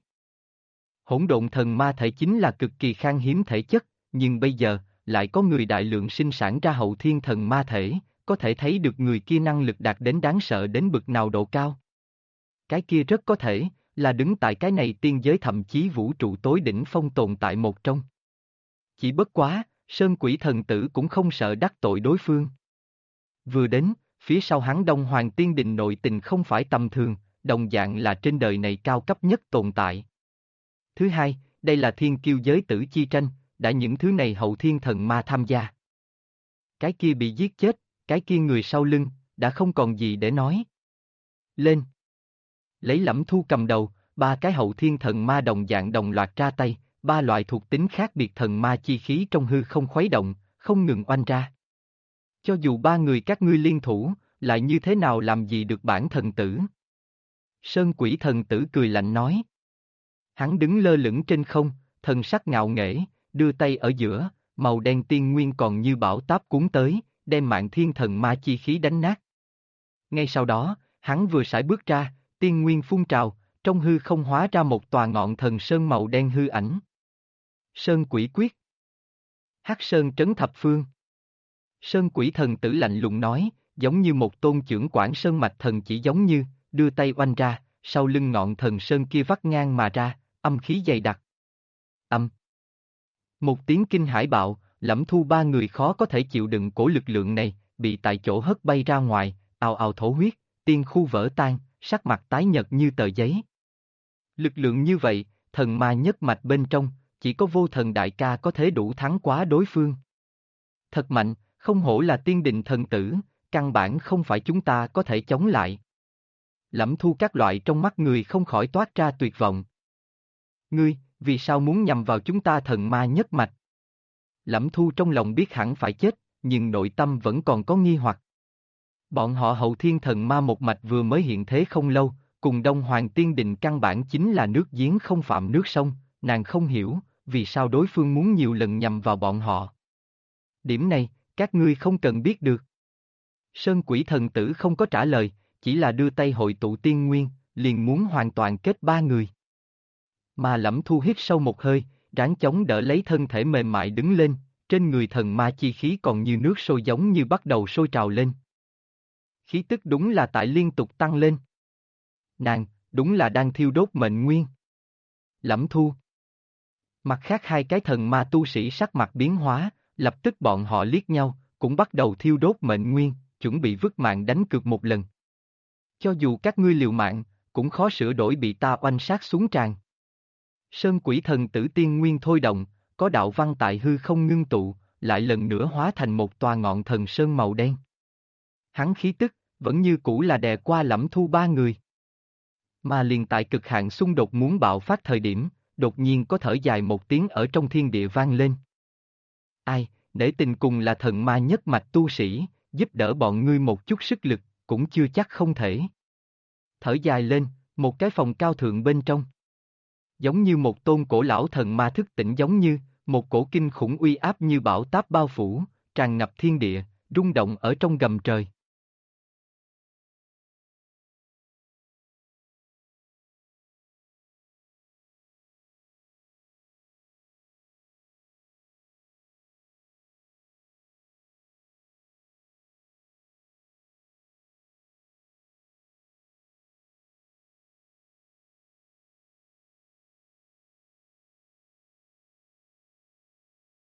A: Hỗn độn thần ma thể chính là cực kỳ khan hiếm thể chất, nhưng bây giờ, lại có người đại lượng sinh sản ra hậu thiên thần ma thể, có thể thấy được người kia năng lực đạt đến đáng sợ đến bực nào độ cao. Cái kia rất có thể, là đứng tại cái này tiên giới thậm chí vũ trụ tối đỉnh phong tồn tại một trong. Chỉ bất quá, Sơn quỷ thần tử cũng không sợ đắc tội đối phương. Vừa đến, phía sau hắn Đông Hoàng Tiên Định nội tình không phải tầm thường, đồng dạng là trên đời này cao cấp nhất tồn tại. Thứ hai, đây là thiên kiêu giới tử chi tranh, đã những thứ này hậu thiên thần ma tham gia. Cái kia bị giết chết, cái kia người sau lưng, đã không còn gì để nói. Lên! Lấy Lẫm Thu cầm đầu, ba cái hậu thiên thần ma đồng dạng đồng loạt ra tay, ba loại thuộc tính khác biệt thần ma chi khí trong hư không khuấy động, không ngừng oanh ra. Cho dù ba người các ngươi liên thủ, lại như thế nào làm gì được bản thần tử? Sơn quỷ thần tử cười lạnh nói. Hắn đứng lơ lửng trên không, thần sắc ngạo nghễ, đưa tay ở giữa, màu đen tiên nguyên còn như bão táp cuốn tới, đem Mạn Thiên thần ma chi khí đánh nát. Ngay sau đó, hắn vừa sải bước ra, tiên nguyên phun trào, trong hư không hóa ra một tòa ngọn thần sơn màu đen hư ảnh. Sơn quỷ quyết. Hắc sơn trấn thập phương. Sơn quỷ thần tử lạnh lùng nói, giống như một tôn chưởng quản sơn mạch thần chỉ giống như, đưa tay oanh ra, sau lưng ngọn thần sơn kia vắt ngang mà ra, âm khí dày đặc. Âm. Một tiếng kinh hải bạo, Lẫm Thu ba người khó có thể chịu đựng cổ lực lượng này, bị tại chỗ hất bay ra ngoài, ào ào thổ huyết, tiên khu vỡ tan, sắc mặt tái nhợt như tờ giấy. Lực lượng như vậy, thần ma nhất mạch bên trong, chỉ có vô thần đại ca có thể đủ thắng quá đối phương. Thật mạnh, không hổ là tiên định thần tử, căn bản không phải chúng ta có thể chống lại. Lẫm Thu các loại trong mắt người không khỏi toát ra tuyệt vọng. Ngươi, vì sao muốn nhằm vào chúng ta thần ma nhất mạch? Lẫm Thu trong lòng biết hẳn phải chết, nhưng nội tâm vẫn còn có nghi hoặc. Bọn họ hậu thiên thần ma một mạch vừa mới hiện thế không lâu, cùng Đông Hoàng Tiên Định căn bản chính là nước giếng không phạm nước sông, nàng không hiểu, vì sao đối phương muốn nhiều lần nhằm vào bọn họ. Điểm này, các ngươi không cần biết được. Sơn quỷ thần tử không có trả lời, chỉ là đưa tay hội tụ tiên nguyên, liền muốn hoàn toàn kết ba người. Mà Lẫm Thu hít sâu một hơi, ráng chống đỡ lấy thân thể mềm mại đứng lên, trên người thần ma chi khí còn như nước sôi giống như bắt đầu sôi trào lên. Khí tức đúng là tại liên tục tăng lên. Nàng, đúng là đang thiêu đốt mệnh nguyên. Lẫm Thu. Mặt khác hai cái thần ma tu sĩ sắc mặt biến hóa, lập tức bọn họ liếc nhau, cũng bắt đầu thiêu đốt mệnh nguyên, chuẩn bị vứt mạng đánh cược một lần. Cho dù các ngươi liều mạng, cũng khó sửa đổi bị ta oanh sát xuống tràn. Sơn quỷ thần tử tiên nguyên thôi động, có đạo văn tại hư không ngưng tụ, lại lần nữa hóa thành một tòa ngọn thần sơn màu đen. Hắn khí tức, vẫn như cũ là đè qua Lẫm Thu ba người. Mà liền tại cực hạn xung đột muốn bạo phát thời điểm, đột nhiên có thở dài một tiếng ở trong thiên địa vang lên. Ai, nể tình cùng là thần ma nhất mạch tu sĩ, giúp đỡ bọn ngươi một chút sức lực, cũng chưa chắc không thể. Thở dài lên, một cái phòng cao thượng bên trong. Giống như một tôn cổ lão thần ma thức tỉnh, giống như một cổ kinh khủng uy áp như bão táp bao phủ, tràn ngập thiên địa, rung động ở trong gầm trời.